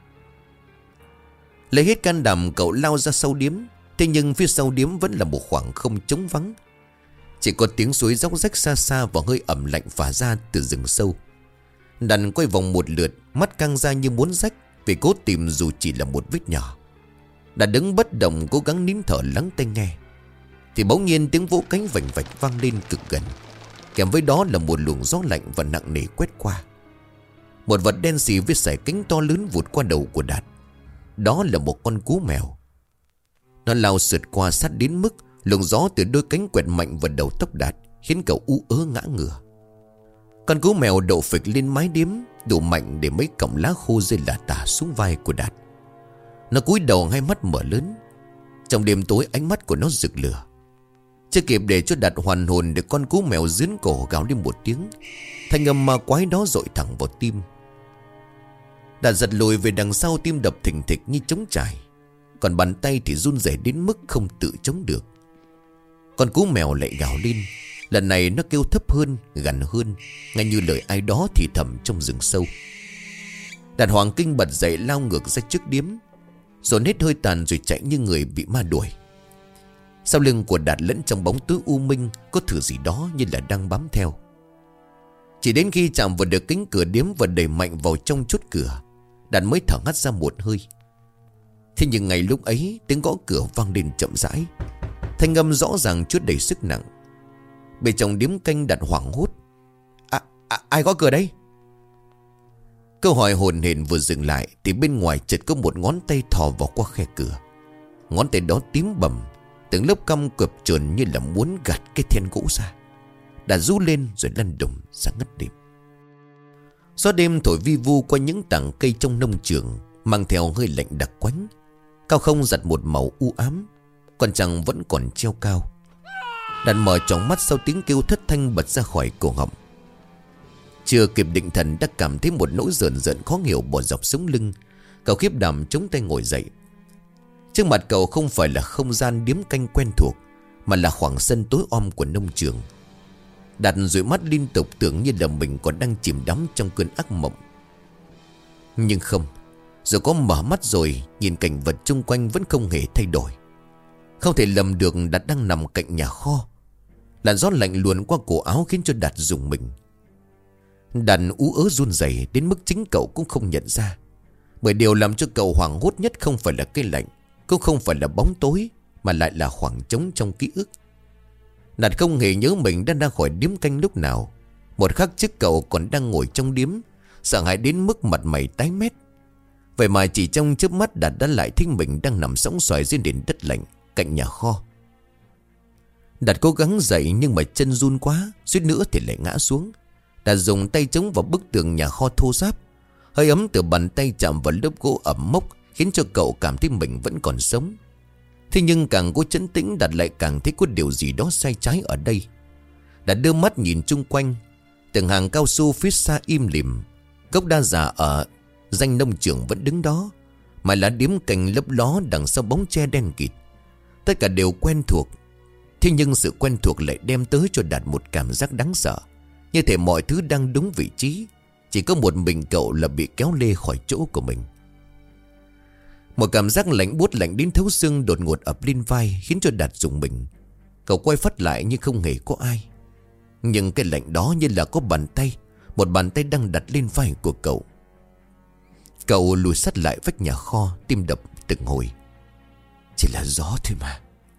Lấy hết can đảm, cậu lao ra sau điếm. Thế nhưng phía sau điếm vẫn là một khoảng không trống vắng. Chỉ có tiếng suối róc rách xa xa và hơi ẩm lạnh phả ra từ rừng sâu. Đạt quay vòng một lượt, mắt căng ra như muốn rách vì cố tìm dù chỉ là một vết nhỏ. Đạt đứng bất động, cố gắng nín thở lắng tai nghe. Thì bỗng nhiên tiếng vỗ cánh vành vạch vang lên cực gần. Kèm với đó là một luồng gió lạnh và nặng nề quét qua. Một vật đen xì với sải cánh to lớn vụt qua đầu của Đạt. Đó là một con cú mèo. Nó lao sượt qua sát đến mức luồng gió từ đôi cánh quẹt mạnh vào đầu tóc Đạt, khiến cậu ú ớ ngã ngửa. Con cú mèo đậu phịch lên mái điếm đủ mạnh để mấy cọng lá khô rơi lả tả xuống vai của Đạt. Nó cúi đầu, hai mắt mở lớn. Trong đêm tối, ánh mắt của nó rực lửa. Chưa kịp để cho Đạt hoàn hồn để con cú mèo dướn cổ gào lên một tiếng. Thanh âm ma quái đó dội thẳng vào tim. Đạt giật lùi về đằng sau, tim đập thình thịch như trống trải. Còn bàn tay thì run rẩy đến mức không tự chống được. Con cú mèo lại gào lên. Lần này nó kêu thấp hơn, gần hơn, ngay như lời ai đó thì thầm trong rừng sâu. Đạt hoàng kinh bật dậy, lao ngược ra trước điếm, dồn hết hơi tàn rồi chạy như người bị ma đuổi. Sau lưng của Đạt lẫn trong bóng tối u minh có thứ gì đó như là đang bám theo. Chỉ đến khi chạm vào được cánh cửa điếm và đẩy mạnh vào trong chốt cửa, Đạt mới thở hắt ra một hơi. Thế nhưng ngay lúc ấy, tiếng gõ cửa vang lên chậm rãi. Thanh âm rõ ràng chứa đầy sức nặng. Bên trong điếm canh, Đạt hoảng hốt: à, à, ai gõ cửa đây? Câu hỏi hồn hển vừa dừng lại thì bên ngoài chợt có một ngón tay thò vào qua khe cửa. Ngón tay đó tím bầm, từng lớp căm cộp trườn như là muốn gạt cái then gỗ ra. Đạt rú lên rồi lăn đùng ra ngất đêm. Gió đêm thổi vi vu qua những tảng cây trong nông trường, mang theo hơi lạnh đặc quánh. Cao không giặt một màu u ám, còn trăng vẫn còn treo cao. Đạt mở tròng mắt sau tiếng kêu thất thanh bật ra khỏi cổ họng. Chưa kịp định thần đã cảm thấy một nỗi rợn rợn khó hiểu bò dọc sống lưng. Cậu khiếp đảm chống tay ngồi dậy. Trước mặt cậu không phải là không gian điếm canh quen thuộc, mà là khoảng sân tối om của nông trường. Đạt dụi mắt liên tục, tưởng như là mình còn đang chìm đắm trong cơn ác mộng. Nhưng không, dù có mở mắt rồi, nhìn cảnh vật chung quanh vẫn không hề thay đổi. Không thể lầm được Đạt đang nằm cạnh nhà kho. Làn gió lạnh luồn qua cổ áo khiến cho Đạt rùng mình. Đạt ú ớ run rẩy đến mức chính cậu cũng không nhận ra. Bởi điều làm cho cậu hoảng hốt nhất không phải là cái lạnh, cũng không phải là bóng tối, mà lại là khoảng trống trong ký ức. Đạt không hề nhớ mình đã ra khỏi điếm canh lúc nào. Một khắc trước cậu còn đang ngồi trong điếm, sợ hãi đến mức mặt mày tái mét. Vậy mà chỉ trong chớp mắt Đạt đã lại thấy mình đang nằm sõng xoài dưới nền đất lạnh cạnh nhà kho. Đạt cố gắng dậy nhưng mà chân run quá, suýt nữa thì lại ngã xuống. Đạt dùng tay chống vào bức tường nhà kho thô ráp. Hơi ấm từ bàn tay chạm vào lớp gỗ ẩm mốc khiến cho cậu cảm thấy mình vẫn còn sống. Thế nhưng càng cố trấn tĩnh, Đạt lại càng thấy có điều gì đó sai trái ở đây. Đạt đưa mắt nhìn chung quanh. Từng hàng cao su phía xa im lìm. Gốc đa già ở danh nông trường vẫn đứng đó, mà lá điếm cành lấp ló đằng sau bóng tre đen kịt. Tất cả đều quen thuộc. Thế nhưng sự quen thuộc lại đem tới cho Đạt một cảm giác đáng sợ, như thể mọi thứ đang đúng vị trí, chỉ có một mình cậu là bị kéo lê khỏi chỗ của mình. Một cảm giác lạnh buốt lạnh đến thấu xương đột ngột ập lên vai, khiến cho Đạt rùng mình. Cậu quay phát lại nhưng không hề có ai. Nhưng cái lạnh đó như là có bàn tay, một bàn tay đang đặt lên vai của cậu. Cậu lùi sát lại vách nhà kho, tim đập từng hồi. Chỉ là gió thôi mà.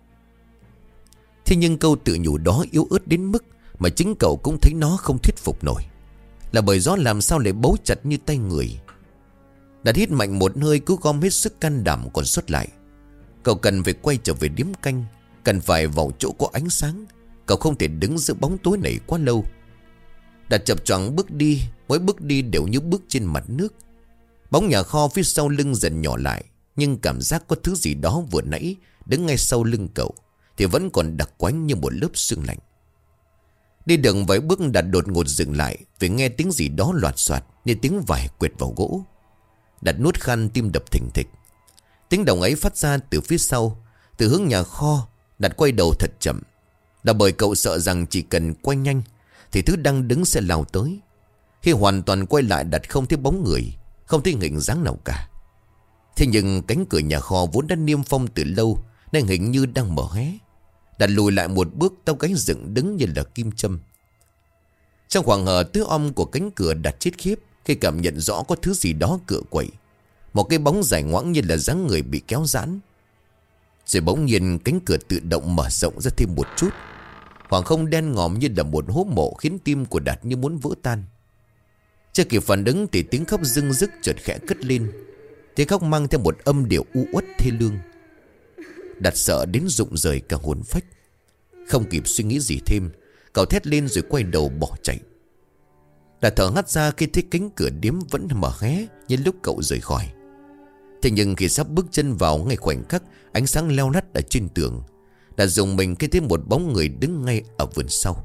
Thế nhưng câu tự nhủ đó yếu ớt đến mức mà chính cậu cũng thấy nó không thuyết phục nổi. Là bởi gió làm sao lại bấu chặt như tay người. Đạt hít mạnh một hơi, cứ gom hết sức can đảm còn sót lại. Cậu cần phải quay trở về điếm canh, cần phải vào chỗ có ánh sáng. Cậu không thể đứng giữa bóng tối này quá lâu. Đạt chập choạng bước đi, mỗi bước đi đều như bước trên mặt nước. Bóng nhà kho phía sau lưng dần nhỏ lại, nhưng cảm giác có thứ gì đó vừa nãy đứng ngay sau lưng cậu thì vẫn còn đặc quánh như một lớp sương lạnh. Đi đường vài bước, Đạt đột ngột dừng lại vì nghe tiếng gì đó loạt soạt như tiếng vải quệt vào gỗ. Đạt nuốt khan, tim đập thình thịch. Tiếng động ấy phát ra từ phía sau, từ hướng nhà kho. Đạt quay đầu thật chậm, là bởi cậu sợ rằng chỉ cần quay nhanh thì thứ đang đứng sẽ lao tới. Khi hoàn toàn quay lại, Đạt không thấy bóng người, không thấy hình dáng nào cả. Thế nhưng cánh cửa nhà kho vốn đã niêm phong từ lâu nên hình như đang mở hé. Đạt lùi lại một bước, tóc gáy dựng đứng như là kim châm. Trong khoảng hở tối om của cánh cửa, Đạt chết khiếp khi cảm nhận rõ có thứ gì đó cựa quậy. Một cái bóng dài ngoãng như là dáng người bị kéo giãn. Rồi bỗng nhiên cánh cửa tự động mở rộng ra thêm một chút. Khoảng không đen ngòm như là một hố mộ khiến tim của Đạt như muốn vỡ tan. Chưa kịp phản ứng thì tiếng khóc rưng rức chợt khẽ cất lên. Tiếng khóc mang theo một âm điệu u uất thê lương. Đạt sợ đến rụng rời cả hồn phách. Không kịp suy nghĩ gì thêm, cậu thét lên rồi quay đầu bỏ chạy. Đạt thở hắt ra khi thấy cánh cửa điếm vẫn mở hé như lúc cậu rời khỏi. Thế nhưng khi sắp bước chân vào, ngay khoảnh khắc ánh sáng leo lắt ở trên tường, Đạt dùng mình khi thấy một bóng người đứng ngay ở vườn sau.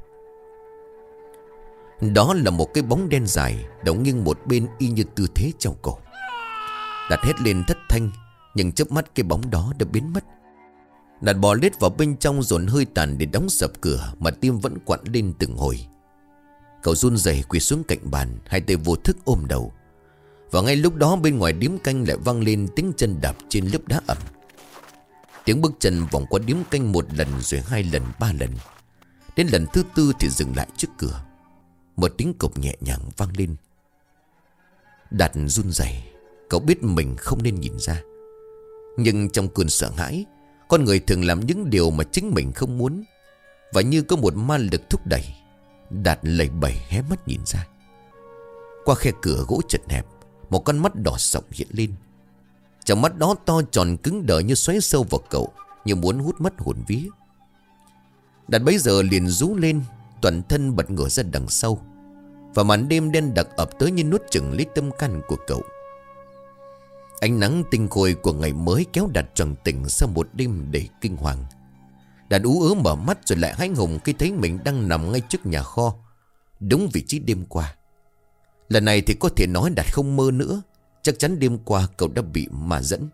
Đó là một cái bóng đen dài, đầu nghiêng một bên y như tư thế treo cổ. Đạt hét lên thất thanh, nhưng chớp mắt cái bóng đó đã biến mất. Đạt bò lết vào bên trong dồn hơi tàn để đóng sập cửa, mà tim vẫn quặn lên từng hồi. Cậu run rẩy quỳ xuống cạnh bàn, hai tay vô thức ôm đầu. Và ngay lúc đó bên ngoài điếm canh lại vang lên tiếng chân đạp trên lớp đá ẩm. Tiếng bước chân vòng qua điếm canh một lần, rồi hai lần, ba lần. Đến lần thứ tư thì dừng lại trước cửa. Một tiếng cộc nhẹ nhàng vang lên. Đạt run rẩy, cậu biết mình không nên nhìn ra. Nhưng trong cơn sợ hãi, con người thường làm những điều mà chính mình không muốn. Và như có một ma lực thúc đẩy, Đạt lầy bẩy hé mắt nhìn ra. Qua khe cửa gỗ chật hẹp, một con mắt đỏ sọng hiện lên. Trong mắt đó to tròn cứng đờ như xoáy sâu vào cậu, như muốn hút mất hồn vía. Đạt bấy giờ liền rú lên, toàn thân bật ngửa ra đằng sau. Và màn đêm đen đặc ập tới như nuốt chửng lấy tâm can của cậu. Ánh nắng tinh khôi của ngày mới kéo Đạt tròn tỉnh sau một đêm đầy kinh hoàng. Đạt ú ớ mở mắt rồi lại hãi hùng khi thấy mình đang nằm ngay trước nhà kho, đúng vị trí đêm qua. Lần này thì có thể nói Đạt không mơ nữa. Chắc chắn đêm qua cậu đã bị ma dẫn.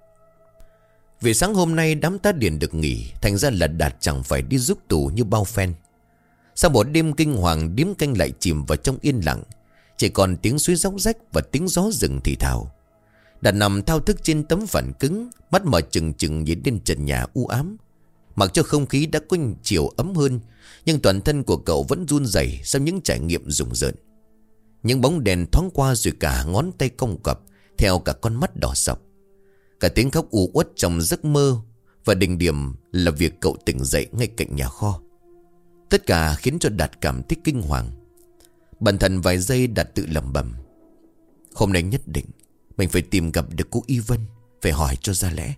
Vì sáng hôm nay đám tá điền được nghỉ, thành ra là Đạt chẳng phải đi rút tù như bao phen. Sau một đêm kinh hoàng, điếm canh lại chìm vào trong yên lặng. Chỉ còn tiếng suối róc rách và tiếng gió rừng thì thào. Đạt nằm thao thức trên tấm phản cứng, mắt mở trừng trừng nhìn lên trần nhà u ám. Mặc cho không khí đã có chiều ấm hơn, nhưng toàn thân của cậu vẫn run rẩy sau những trải nghiệm rùng rợn. Những bóng đèn thoáng qua rồi cả ngón tay cong cặp theo cả con mắt đỏ sọc. Cả tiếng khóc u uất trong giấc mơ. Và đỉnh điểm là việc cậu tỉnh dậy ngay cạnh nhà kho. Tất cả khiến cho Đạt cảm thấy kinh hoàng. Bần thần vài giây Đạt tự lẩm bẩm: hôm nay nhất định Mình phải tìm gặp được cô Y Vân, phải hỏi cho ra lẽ.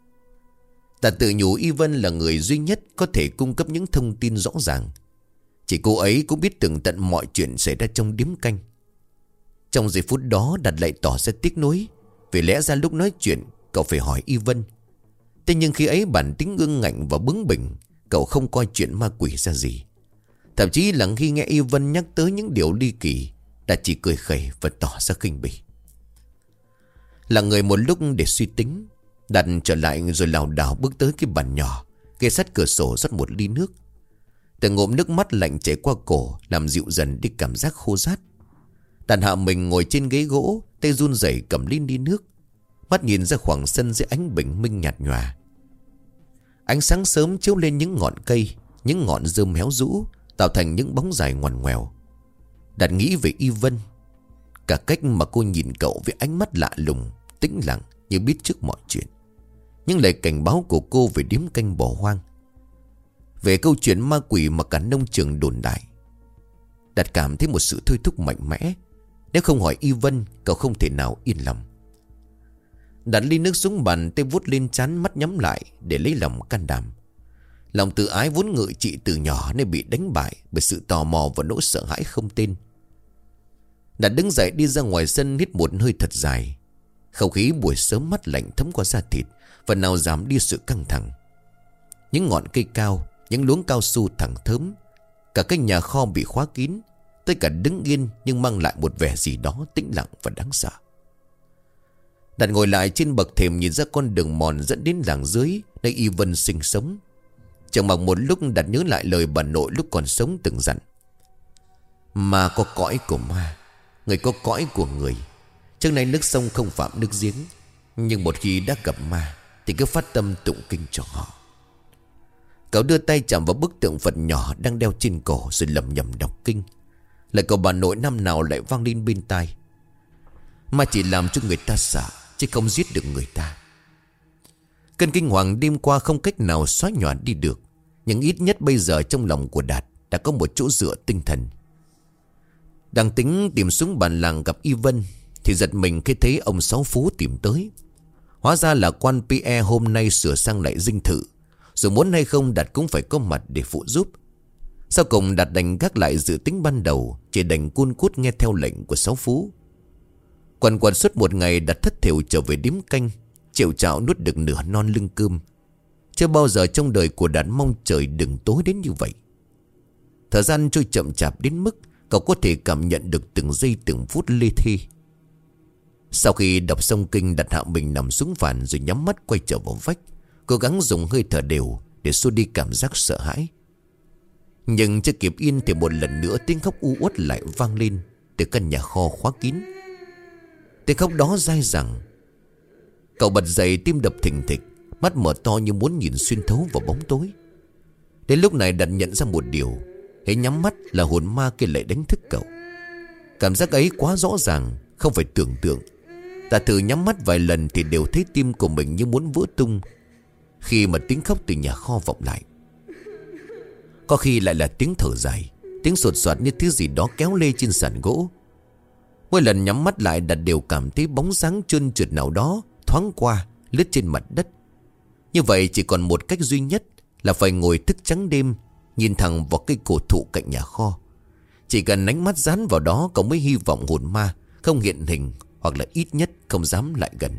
Đạt tự nhủ Y Vân là người duy nhất có thể cung cấp những thông tin rõ ràng. Chỉ cô ấy cũng biết tường tận mọi chuyện xảy ra trong điếm canh. Trong giây phút đó Đạt lại tỏ ra tiếc nuối, vì lẽ ra lúc nói chuyện cậu phải hỏi Y Vân. Thế nhưng khi ấy bản tính ương ngạnh và bướng bỉnh, cậu không coi chuyện ma quỷ ra gì. Thậm chí là khi nghe Y Vân nhắc tới những điều ly kỳ, Đạt chỉ cười khẩy và tỏ ra khinh bỉ. Là người một lúc để suy tính, Đạt trở lại rồi lảo đảo bước tới cái bàn nhỏ, ghé sát cửa sổ rót một ly nước. Từng ngụm nước mắt lạnh chảy qua cổ làm dịu dần đi cảm giác khô rát. Đạt hạ mình ngồi trên ghế gỗ, tay run rẩy cầm ly đi nước, mắt nhìn ra khoảng sân dưới ánh bình minh nhạt nhòa. Ánh sáng sớm chiếu lên những ngọn cây, những ngọn rơm héo rũ, tạo thành những bóng dài ngoằn ngoèo. Đạt nghĩ về Y Vân, cả cách mà cô nhìn cậu với ánh mắt lạ lùng, tĩnh lặng như biết trước mọi chuyện. Những lời cảnh báo của cô về điếm canh bỏ hoang, về câu chuyện ma quỷ mà cả nông trường đồn đại. Đạt cảm thấy một sự thôi thúc mạnh mẽ. Nếu không hỏi Y Vân, cậu không thể nào yên lòng. Đặt ly nước xuống bàn, tay vuốt lên trán, mắt nhắm lại để lấy lòng can đảm. Lòng tự ái vốn ngự trị từ nhỏ nên bị đánh bại bởi sự tò mò và nỗi sợ hãi không tên. Đạt đứng dậy đi ra ngoài sân, hít một hơi thật dài. Không khí buổi sớm mát lạnh thấm qua da thịt, phần nào giảm đi sự căng thẳng. Những ngọn cây cao, những luống cao su thẳng thớm, cả cái nhà kho bị khóa kín, tất cả đứng yên nhưng mang lại một vẻ gì đó tĩnh lặng và đáng sợ. Đạt ngồi lại trên bậc thềm nhìn ra con đường mòn dẫn đến làng dưới nơi Y Vân sinh sống. Chẳng bằng một lúc Đạt nhớ lại lời bà nội lúc còn sống từng dặn: ma có cõi của ma, người có cõi của người. Trước nay nước sông không phạm nước giếng, nhưng một khi đã gặp ma thì cứ phát tâm tụng kinh cho họ. Cậu đưa tay chạm vào bức tượng Phật nhỏ đang đeo trên cổ rồi lẩm nhẩm đọc kinh. Lời của bà nội năm nào lại vang lên bên tai: ma chỉ làm cho người ta sợ, chứ không giết được người ta. Cơn kinh hoàng đêm qua không cách nào xóa nhòa đi được, nhưng ít nhất bây giờ trong lòng của Đạt đã có một chỗ dựa tinh thần. Đang tính tìm xuống bản làng gặp Y Vân thì giật mình khi thấy ông Sáu Phú tìm tới. Hóa ra là quan Pierre hôm nay sửa sang lại dinh thự, dù muốn hay không Đạt cũng phải có mặt để phụ giúp. Sau cùng Đạt đành gác lại dự tính ban đầu, chỉ đành cun cút nghe theo lệnh của Sáu Phú. Quần quần suốt một ngày, Đạt thất thểu trở về điếm canh, chịu chạo nuốt được nửa non lưng cơm. Chưa bao giờ trong đời của Đạt mong trời đừng tối đến như vậy. Thời gian trôi chậm chạp đến mức cậu có thể cảm nhận được từng giây từng phút lê thê. Sau khi đọc xong kinh, Đạt hạ mình nằm xuống phản rồi nhắm mắt quay trở vào vách, cố gắng dùng hơi thở đều để xua đi cảm giác sợ hãi. Nhưng chưa kịp yên thì một lần nữa tiếng khóc u uất lại vang lên từ căn nhà kho khóa kín. Tiếng khóc đó dai dẳng. Cậu bật dậy, tim đập thình thịch, mắt mở to như muốn nhìn xuyên thấu vào bóng tối. Đến lúc này Đạt nhận ra một điều: hễ nhắm mắt là hồn ma kia lại đánh thức cậu. Cảm giác ấy quá rõ ràng, không phải tưởng tượng. Ta thử nhắm mắt vài lần thì đều thấy tim của mình như muốn vỡ tung khi mà tiếng khóc từ nhà kho vọng lại. Có khi lại là tiếng thở dài, tiếng sột soạt như thứ gì đó kéo lê trên sàn gỗ. Mỗi lần nhắm mắt lại, Đạt đều cảm thấy bóng dáng trơn trượt nào đó thoáng qua, lướt trên mặt đất. Như vậy chỉ còn một cách duy nhất là phải ngồi thức trắng đêm, nhìn thẳng vào cây cổ thụ cạnh nhà kho. Chỉ cần ánh mắt dán vào đó, cậu mới hy vọng hồn ma không hiện hình, hoặc là ít nhất không dám lại gần.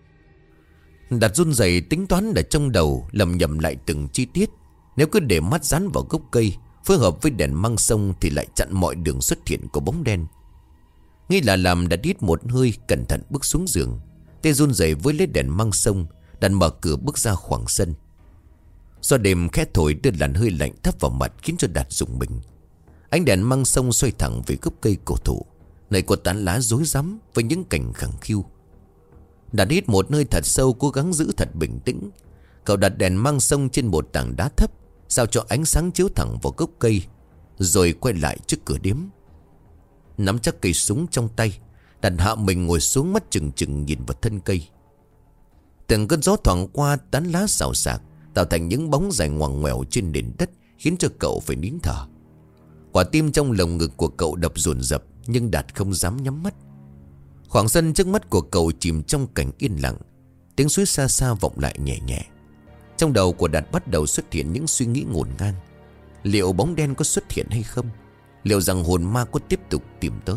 Đạt run rẩy tính toán ở trong đầu, lầm nhầm lại từng chi tiết. Nếu cứ để mắt dán vào gốc cây, phối hợp với đèn măng sông thì lại chặn mọi đường xuất hiện của bóng đen. Nghĩ là làm, Đạt hít một hơi, cẩn thận bước xuống giường. Tay run rẩy với lấy đèn măng sông, Đạt mở cửa bước ra khoảng sân. Do đêm khẽ thổi đưa làn hơi lạnh thấp vào mặt khiến cho Đạt rùng mình. Ánh đèn măng sông xoay thẳng về gốc cây cổ thụ, nơi có tán lá rối rắm với những cành khẳng khiu. Đạt hít một hơi thật sâu, cố gắng giữ thật bình tĩnh. Cậu đặt đèn măng sông trên một tảng đá thấp, sao cho ánh sáng chiếu thẳng vào gốc cây, rồi quay lại trước cửa điếm. Nắm chắc cây súng trong tay, Đạt hạ mình ngồi xuống, mắt trừng trừng nhìn vào thân cây. Từng cơn gió thoảng qua, tán lá xào xạc tạo thành những bóng dài ngoằn ngoèo trên nền đất, khiến cho cậu phải nín thở. Quả tim trong lồng ngực của cậu đập dồn dập, nhưng Đạt không dám nhắm mắt. Khoảng sân trước mắt của cậu chìm trong cảnh yên lặng. Tiếng suối xa xa vọng lại nhẹ nhẹ. Trong đầu của Đạt bắt đầu xuất hiện những suy nghĩ ngổn ngang. Liệu bóng đen có xuất hiện hay không? Liệu rằng hồn ma có tiếp tục tìm tới?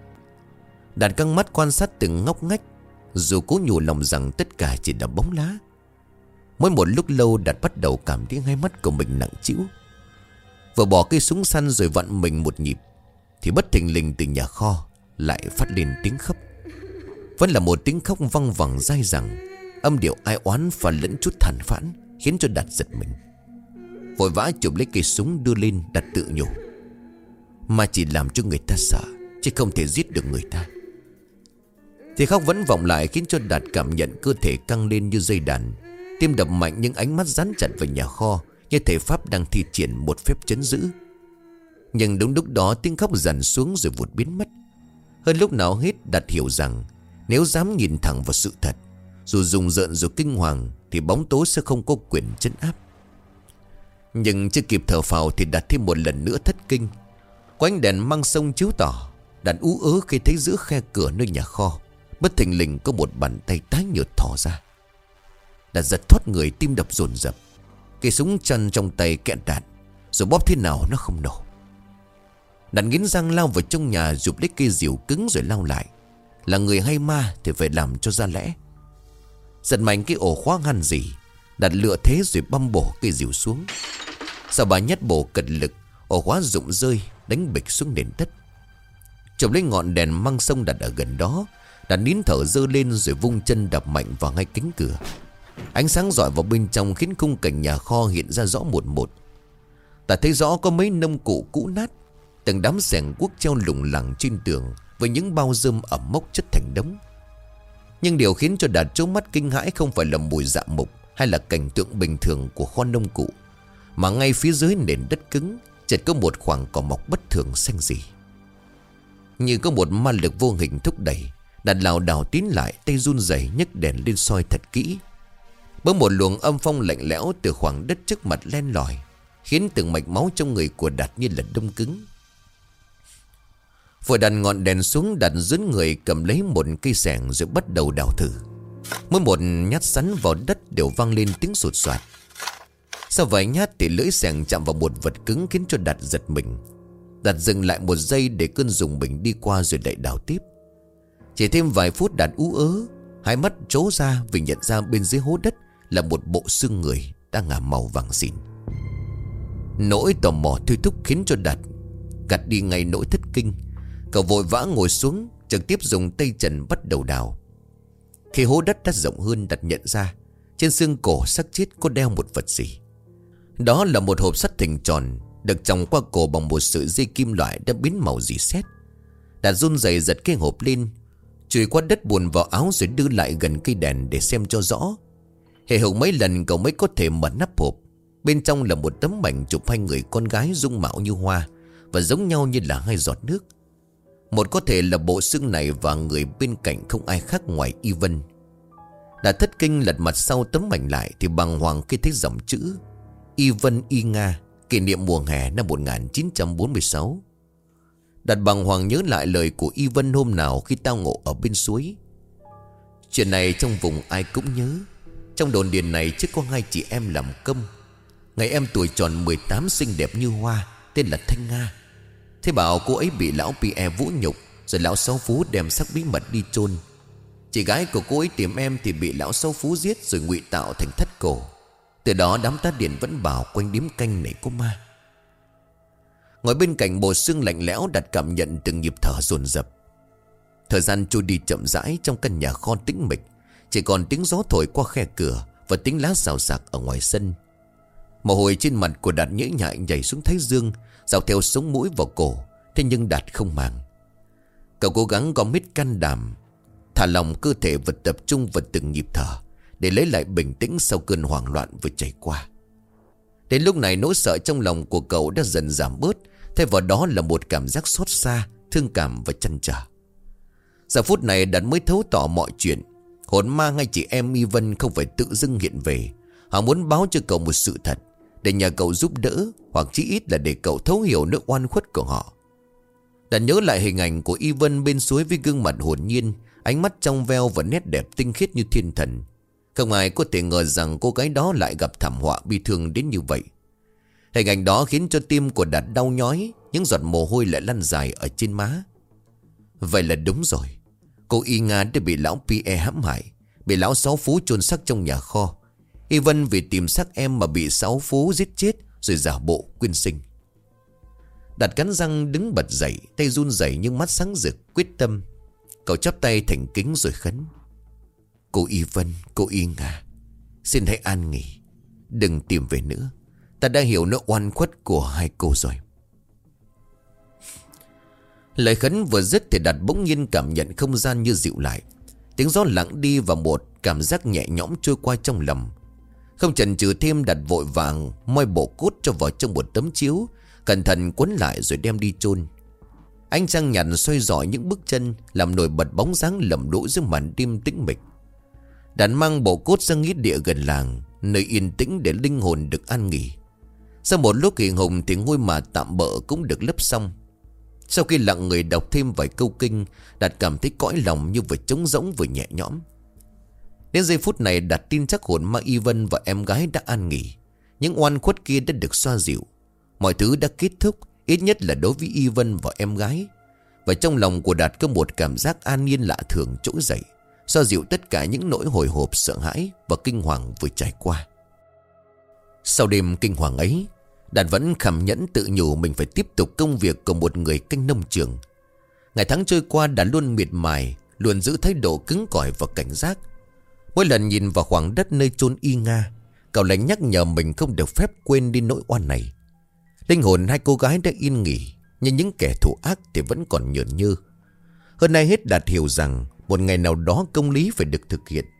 Đạt căng mắt quan sát từng ngóc ngách, dù cố nhủ lòng rằng tất cả chỉ là bóng lá. Mỗi một lúc lâu Đạt bắt đầu cảm thấy hai mắt của mình nặng trĩu. Vừa bỏ cây súng săn rồi vặn mình một nhịp, thì bất thình lình từ nhà kho lại phát lên tiếng khóc. Vẫn là một tiếng khóc văng vẳng dai dẳng, âm điệu ai oán và lẫn chút than vãn, khiến cho Đạt giật mình. Vội vã chụp lấy cây súng đưa lên. Đạt tự nhủ, mà chỉ làm cho người ta sợ, chứ không thể giết được người ta. Thì khóc vẫn vọng lại, khiến cho Đạt cảm nhận cơ thể căng lên như dây đàn, tim đập mạnh, nhưng ánh mắt dán chặt vào nhà kho, như thể Pháp đang thi triển một phép trấn giữ. Nhưng đúng lúc đó tiếng khóc dần xuống rồi vụt biến mất. Hơn lúc nào hết Đạt hiểu rằng nếu dám nhìn thẳng vào sự thật, dù rùng rợn dù kinh hoàng, thì bóng tối sẽ không có quyền trấn áp. Nhưng chưa kịp thở phào thì Đạt thêm một lần nữa thất kinh. Có ánh đèn mang sông chiếu tỏ. Đạt ú ớ khi thấy giữa khe cửa nơi nhà kho bất thình lình có một bàn tay tái nhợt thò ra. Đạt giật thoát người, tim đập dồn dập. Cây súng chăn trong tay kẹt đạn, rồi bóp thế nào nó không nổ. Đạt nghiến răng lao vào trong nhà, giục lấy cây rìu cứng rồi lao lại. Là người hay ma thì phải làm cho ra lẽ. Giật mạnh cái ổ khóa ngăn gì, Đạt lựa thế rồi băm bổ cây rìu xuống. Sau ba nhát bổ cật lực, ổ khóa rụng rơi, đánh bịch xuống nền đất. Chụp lấy ngọn đèn măng sông đặt ở gần đó, Đạt nín thở giơ lên rồi vung chân đập mạnh vào ngay cánh cửa. Ánh sáng rọi vào bên trong khiến khung cảnh nhà kho hiện ra rõ một một. Đạt thấy rõ có mấy nông cụ cũ nát, từng đám xẻng cuốc treo lủng lẳng trên tường với những bao rơm ẩm mốc chất thành đống. Nhưng điều khiến cho Đạt trố mắt kinh hãi không phải là mùi dạ mục hay là cảnh tượng bình thường của kho nông cụ, mà ngay phía dưới nền đất cứng chợt có một khoảng cỏ mọc bất thường xanh rì. Như có một ma lực vô hình thúc đẩy, Đạt lảo đảo tiến lại, tay run rẩy nhấc đèn lên soi thật kỹ. Bỗng một luồng âm phong lạnh lẽo từ khoảng đất trước mặt len lỏi, khiến từng mạch máu trong người của Đạt như là đông cứng. Vội đặt ngọn đèn xuống, Đạt dướn người cầm lấy một cây xẻng rồi bắt đầu đào thử. Mỗi một nhát sắn vào đất đều vang lên tiếng sột soạt. Sau vài nhát thì lưỡi xẻng chạm vào một vật cứng khiến cho Đạt giật mình. Đạt dừng lại một giây để cơn rùng mình đi qua rồi lại đào tiếp. Chỉ thêm vài phút Đạt ú ớ, hai mắt trố ra vì nhận ra bên dưới hố đất là một bộ xương người đang ngả màu vàng xỉn. Nỗi tò mò thôi thúc khiến cho Đạt gạt đi ngay nỗi thất kinh. Cậu vội vã ngồi xuống, trực tiếp dùng tay trần bắt đầu đào. Khi hố đất đã rộng hơn, Đạt nhận ra trên xương cổ xác chết có đeo một vật gì. Đó là một hộp sắt hình tròn, được tròng qua cổ bằng một sợi dây kim loại đã biến màu rỉ sét. Đạt run rẩy giật cái hộp lên, chùi qua đất bùn vào áo rồi đưa lại gần cây đèn để xem cho rõ. Hệ hậu mấy lần cậu mới có thể mở nắp hộp. Bên trong là một tấm ảnh chụp hai người con gái dung mạo như hoa và giống nhau như là hai giọt nước. Một có thể là bộ xương này, và người bên cạnh không ai khác ngoài Y Vân. Đã thất kinh lật mặt sau tấm ảnh lại thì bàng hoàng khi thấy dòng chữ Y Vân Y Nga, kỷ niệm mùa hè năm một nghìn chín trăm bốn mươi sáu. Đạt bàng hoàng nhớ lại lời của Y Vân hôm nào khi tao ngộ ở bên suối. Chuyện này trong vùng ai cũng nhớ. Trong đồn điền này trước có hai chị em làm công. Ngày em tuổi tròn mười tám xinh đẹp như hoa, tên là Thanh Nga. Thế bảo cô ấy bị lão Pierre vũ nhục, rồi lão Sáu Phú đem xác bí mật đi chôn. Chị gái của cô ấy tìm em thì bị lão Sáu Phú giết rồi ngụy tạo thành thất cổ. Từ đó đám tá điền vẫn bảo quanh điếm canh này có ma. Ngồi bên cạnh bộ xương lạnh lẽo, Đạt cảm nhận từng nhịp thở dồn dập. Thời gian trôi đi chậm rãi trong căn nhà kho tĩnh mịch. Chỉ còn tiếng gió thổi qua khe cửa và tiếng lá xào xạc ở ngoài sân. Mồ hôi trên mặt của Đạt nhễ nhại nhảy xuống thái dương, dạo theo sống mũi vào cổ. Thế nhưng Đạt không màng. Cậu cố gắng gom hết can đảm, thả lòng cơ thể và tập trung vào từng nhịp thở để lấy lại bình tĩnh sau cơn hoảng loạn vừa trải qua. Đến lúc này nỗi sợ trong lòng của cậu đã dần giảm bớt, thay vào đó là một cảm giác xót xa, thương cảm và chăn trở. Giờ phút này Đạt mới thấu tỏ mọi chuyện. Hồn ma hay chị em Y Vân không phải tự dưng hiện về. Họ muốn báo cho cậu một sự thật, để nhờ cậu giúp đỡ, hoặc chí ít là để cậu thấu hiểu nỗi oan khuất của họ. Đạt nhớ lại hình ảnh của Y Vân bên suối với gương mặt hồn nhiên, ánh mắt trong veo và nét đẹp tinh khiết như thiên thần. Không ai có thể ngờ rằng cô gái đó lại gặp thảm họa bi thương đến như vậy. Hình ảnh đó khiến cho tim của Đạt đau nhói, những giọt mồ hôi lại lăn dài ở trên má. Vậy là đúng rồi, cô Y Nga đã bị lão Pierre hãm hại, bị lão Sáu Phú chôn xác trong nhà kho. Y Vân vì tìm xác em mà bị Sáu Phú giết chết rồi giả bộ quyên sinh. Đạt cắn răng đứng bật dậy, tay run rẩy nhưng mắt sáng rực quyết tâm. Cậu chắp tay thành kính rồi khấn: Cô Y Vân, cô Y Nga, xin hãy an nghỉ, đừng tìm về nữa. Ta đã hiểu nỗi oan khuất của hai cô rồi. Lời khấn vừa dứt thì Đạt bỗng nhiên cảm nhận không gian như dịu lại. Tiếng gió lặng đi và một cảm giác nhẹ nhõm trôi qua trong lòng. Không chần chừ thêm, Đạt vội vàng moi bộ cốt cho vào trong một tấm chiếu, cẩn thận quấn lại rồi đem đi chôn. Ánh trăng nhạt xoay rọi những bước chân, làm nổi bật bóng dáng lầm lũi giữa màn đêm tĩnh mịch. Đạt mang bộ cốt ra nghĩa địa gần làng, nơi yên tĩnh để linh hồn được an nghỉ. Sau một lúc hì hùng thì ngôi mả tạm bợ cũng được lấp xong. Sau khi lặng người đọc thêm vài câu kinh, Đạt cảm thấy cõi lòng như vừa trống rỗng vừa nhẹ nhõm. Đến giây phút này Đạt tin chắc hồn ma Y Vân và em gái đã an nghỉ. Những oan khuất kia đã được xoa dịu. Mọi thứ đã kết thúc, ít nhất là đối với Y Vân và em gái. Và trong lòng của Đạt có một cảm giác an nhiên lạ thường trỗi dậy, xoa dịu tất cả những nỗi hồi hộp, sợ hãi và kinh hoàng vừa trải qua. Sau đêm kinh hoàng ấy, Đạt vẫn kham nhẫn tự nhủ mình phải tiếp tục công việc của một người canh nông trường. Ngày tháng trôi qua, Đạt luôn miệt mài, luôn giữ thái độ cứng cỏi và cảnh giác. Mỗi lần nhìn vào khoảng đất nơi chôn Y Nga, cậu lại nhắc nhở mình không được phép quên đi nỗi oan này. Linh hồn hai cô gái đã yên nghỉ, nhưng những kẻ thù ác thì vẫn còn nhởn nhơ. Hơn ai hết Đạt hiểu rằng một ngày nào đó công lý phải được thực hiện.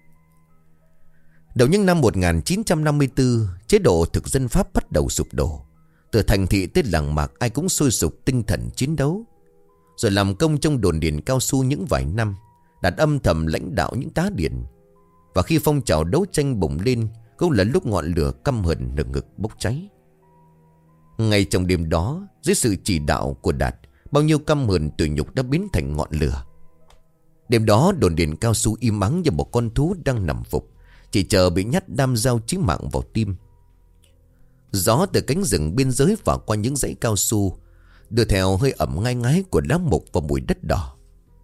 Đầu những năm một nghìn chín trăm năm mươi tư, chế độ thực dân Pháp bắt đầu sụp đổ. Từ thành thị tới làng mạc, ai cũng sôi sục tinh thần chiến đấu. Rồi làm công trong đồn điền cao su những vài năm, Đạt âm thầm lãnh đạo những tá điền. Và khi phong trào đấu tranh bùng lên, cũng là lúc ngọn lửa căm hận nực ngực bốc cháy. Ngay trong đêm đó, dưới sự chỉ đạo của Đạt, bao nhiêu căm hờn tủi nhục đã biến thành ngọn lửa. Đêm đó đồn điền cao su im ắng như một con thú đang nằm phục, chỉ chờ bị nhát đam dao chí mạng vào tim. Gió từ cánh rừng biên giới vào qua những dãy cao su, đưa theo hơi ẩm ngai ngái của lá mục và mùi đất đỏ.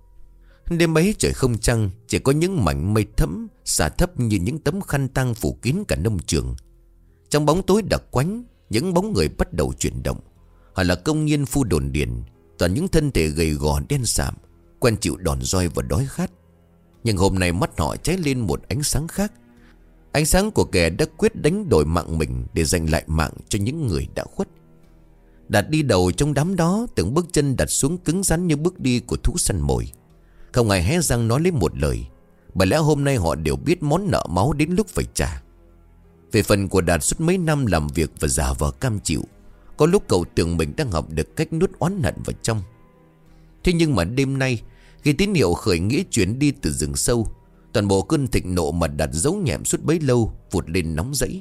Đêm ấy trời không trăng, chỉ có những mảnh mây thẫm xả thấp như những tấm khăn tang phủ kín cả nông trường. Trong bóng tối đặc quánh, những bóng người bắt đầu chuyển động. Họ là công nhân phu đồn điền, toàn những thân thể gầy gò đen sạm, quen chịu đòn roi và đói khát. Nhưng hôm nay mắt họ cháy lên một ánh sáng khác, ánh sáng của kẻ đã quyết đánh đổi mạng mình để giành lại mạng cho những người đã khuất. Đạt đi đầu trong đám đó, từng bước chân đặt xuống cứng rắn như bước đi của thú săn mồi. Không ai hé răng nói lấy một lời, bởi lẽ hôm nay họ đều biết món nợ máu đến lúc phải trả. Về phần của Đạt, suốt mấy năm làm việc và giả vờ cam chịu, có lúc cậu tưởng mình đang học được cách nuốt oán hận vào trong. Thế nhưng mà đêm nay, khi tín hiệu khởi nghĩa chuyển đi từ rừng sâu, toàn bộ cơn thịnh nộ mà Đạt giấu nhẹm suốt bấy lâu vụt lên nóng rẫy.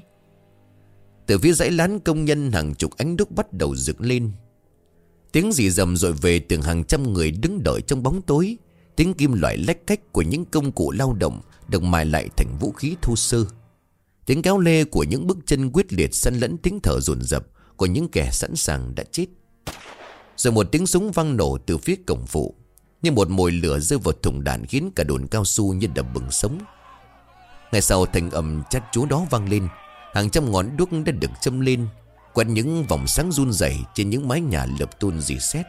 Từ phía dãy lán công nhân, hàng chục ánh đuốc bắt đầu dựng lên. Tiếng rì rầm dội về từ hàng trăm người đứng đợi trong bóng tối. Tiếng kim loại lách cách của những công cụ lao động được mài lại thành vũ khí thô sơ. Tiếng kéo lê của những bước chân quyết liệt xen lẫn tiếng thở dồn dập của những kẻ sẵn sàng đã chết. Rồi một tiếng súng vang nổ từ phía cổng phụ, như một mồi lửa rơi vào thùng đạn, khiến cả đồn cao su như đập bừng sống. Ngay sau thanh âm chát chúa đó vang lên, hàng trăm ngọn đuốc đã được châm lên, quanh những vòng sáng run rẩy trên những mái nhà lợp tôn rỉ sét.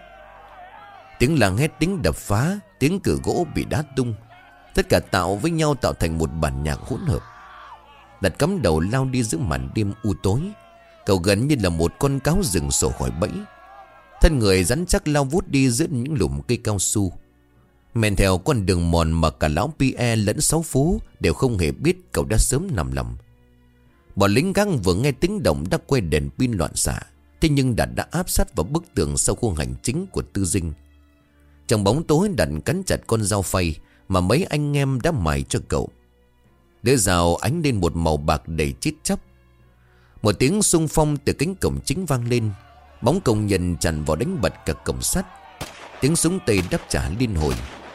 Tiếng làng hét, tiếng đập phá, tiếng cửa gỗ bị đá tung, tất cả tạo với nhau tạo thành một bản nhạc hỗn hợp. Đạt cắm đầu lao đi giữa màn đêm u tối. Cậu gần như là một con cáo rừng sổ khỏi bẫy. Thân người rắn chắc lao vút đi giữa những lùm cây cao su, men theo con đường mòn mà cả lão Pierre lẫn Sáu Phú đều không hề biết cậu đã sớm nằm lòng. Bọn lính gác vừa nghe tiếng động đã quay đèn pin loạn xạ. Thế nhưng Đạt đã áp sát vào bức tường sau khu hành chính của Tư Dinh. Trong bóng tối, Đạt cắn chặt con dao phay mà mấy anh em đã mài cho cậu. Lưỡi dao ánh lên một màu bạc đầy chết chóc. Một tiếng xung phong từ cánh cổng chính vang lên. Bóng công nhân tràn vào đánh bật cả cổng sắt. Tiếng súng tây đáp trả liên hồi.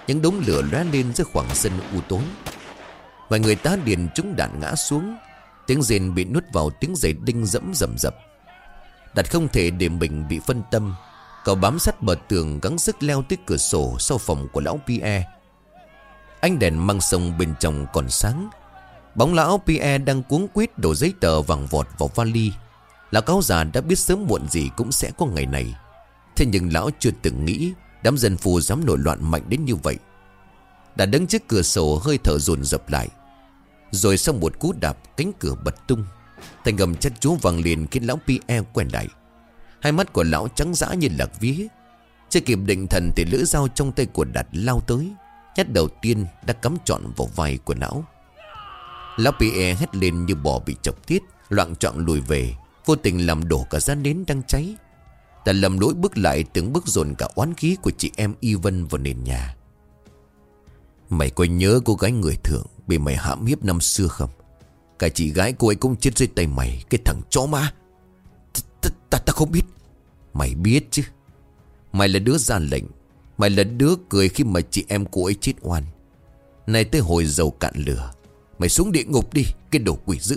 những đống lửa lóe lên giữa khoảng sân u tối. Vài người tá điền trúng đạn ngã xuống. Tiếng rên bị nuốt vào tiếng giày đinh dẫm rầm rập. Đạt không thể để mình bị phân tâm. Cậu bám sát bờ tường gắng sức leo tới cửa sổ sau phòng của lão Pierre. Ánh đèn măng sông bên trong còn sáng. Bóng lão Pierre đang cuống quýt đổ giấy tờ vàng vọt vào vali. Lão cáo già đã biết sớm muộn gì cũng sẽ có ngày này. Thế nhưng lão chưa từng nghĩ đám dân phu dám nổi loạn mạnh đến như vậy. Đã đứng trước cửa sổ hơi thở dồn dập lại. Rồi sau một cú đạp, cánh cửa bật tung. Thành âm chất chúa vang lên khiến lão Pierre quay lại. Hai mắt của lão trắng dã như lạc vía. Chưa kịp định thần thì lưỡi dao trong tay của Đạt lao tới. Nhát đầu tiên đã cắm trọn vào vai của lão. Lão Pierre hét lên như bò bị chọc tiết, loạng choạng lùi về, vô tình làm đổ cả gian nến đang cháy. Đạt lầm lỗi bước lại, từng bước dồn cả oán khí của chị em Yvonne vào nền nhà. Mày có nhớ cô gái người thượng bị mày hãm hiếp năm xưa không? Cả chị gái cô ấy cũng chết dưới tay mày, cái thằng chó má. Ta ta không biết. Mày biết chứ. Mày là đứa ra lệnh. Mày là đứa cười khi mà chị em cô ấy chết oan. Này tới hồi dầu cạn lửa, mày xuống địa ngục đi, cái đồ quỷ dữ.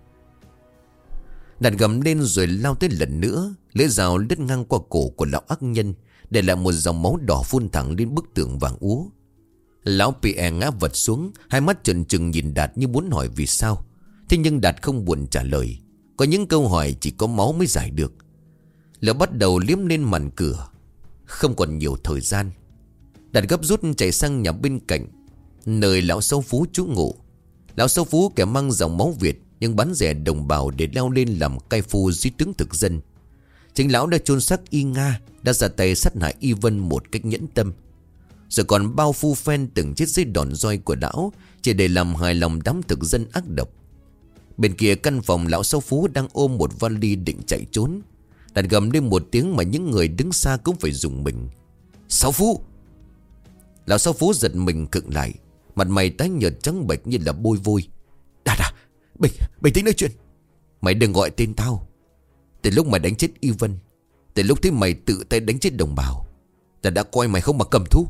Đạt gầm lên rồi lao tới lần nữa. Lưỡi dao lướt ngang qua cổ của lão ác nhân, để lại một dòng máu đỏ phun thẳng lên bức tường vàng úa. Lão Pierre ngã vật xuống, hai mắt trừng trừng nhìn Đạt như muốn hỏi vì sao. Thế nhưng Đạt không buồn trả lời. Có những câu hỏi chỉ có máu mới giải được. Lửa bắt đầu liếm lên màn cửa. Không còn nhiều thời gian. Đạt gấp rút chạy sang nhà bên cạnh, nơi lão Sáu Phú trú ngụ. Lão Sáu Phú kẻ mang dòng máu Việt, nhưng bán rẻ đồng bào để leo lên làm cai phu dưới tướng thực dân. Chính lão đã chôn xác Y Nga, đã ra tay sát hại Yvonne một cách nhẫn tâm. Rồi còn bao phu phen từng chết dưới đòn roi của lão, chỉ để làm hài lòng đám thực dân ác độc. Bên kia căn phòng, lão Sáu Phú đang ôm một vali định chạy trốn. Đạt gầm lên một tiếng mà những người đứng xa cũng phải rùng mình. Sáu Phú! Lão Sáu Phú giật mình khựng lại, mặt mày tái nhợt trắng bệch như là bôi vôi. Đạt à, bình, bình tĩnh nói chuyện. Mày đừng gọi tên tao. Từ lúc mày đánh chết Yvonne, từ lúc thấy mày tự tay đánh chết đồng bào, ta đã coi mày không mà cầm thú.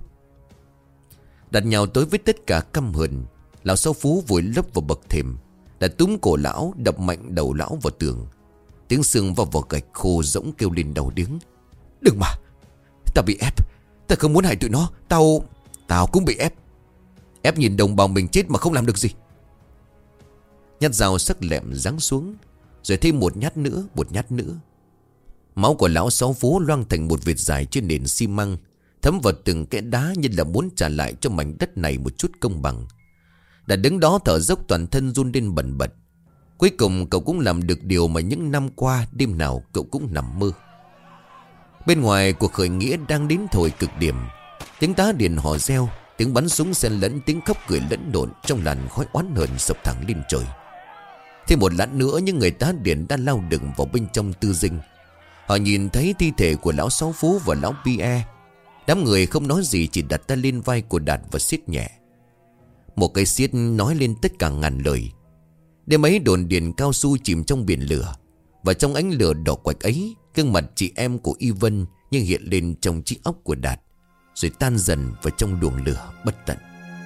Đạt nhào tới với tất cả căm hờn. Lão Sáu Phú vùi lấp vào bậc thềm, đã túm cổ lão, đập mạnh đầu lão vào tường. Tiếng xương vào vỏ gạch khô rỗng kêu lên đau điếng. Đừng mà, tao bị ép. Ta không muốn hại tụi nó. Tao Tao cũng bị ép. Ép nhìn đồng bào mình chết mà không làm được gì. Nhát dao sắc lẹm giáng xuống, rồi thêm một nhát nữa, một nhát nữa. Máu của lão Sáu Phú loang thành một vệt dài trên nền xi măng, thấm vào từng kẽ đá như là muốn trả lại cho mảnh đất này một chút công bằng. Đã đứng đó thở dốc, toàn thân run lên bần bật. Cuối cùng cậu cũng làm được điều mà những năm qua đêm nào cậu cũng nằm mơ. Bên ngoài cuộc khởi nghĩa đang đến thời cực điểm. Tiếng tá điền hò reo, tiếng bắn súng xen lẫn tiếng khóc cười lẫn lộn trong làn khói oán hờn sộc thẳng lên trời. Thêm một lát nữa những người tá điền đã lao đựng vào bên trong tư dinh. Họ nhìn thấy thi thể của lão Sáu Phú và lão Pierre. Đám người không nói gì, chỉ đặt tay lên vai của Đạt và siết nhẹ. Một cái siết nói lên tất cả ngàn lời. Đêm ấy đồn điền cao su chìm trong biển lửa, và trong ánh lửa đỏ quạch ấy, gương mặt chị em của Yvonne như hiện lên trong chiếc óc của Đạt, rồi tan dần vào trong luồng lửa bất tận.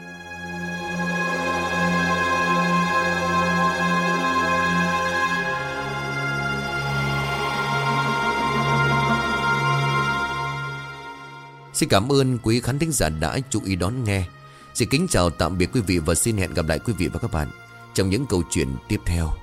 Xin cảm ơn quý khán thính giả đã chú ý đón nghe. Xin kính chào tạm biệt quý vị và xin hẹn gặp lại quý vị và các bạn trong những câu chuyện tiếp theo.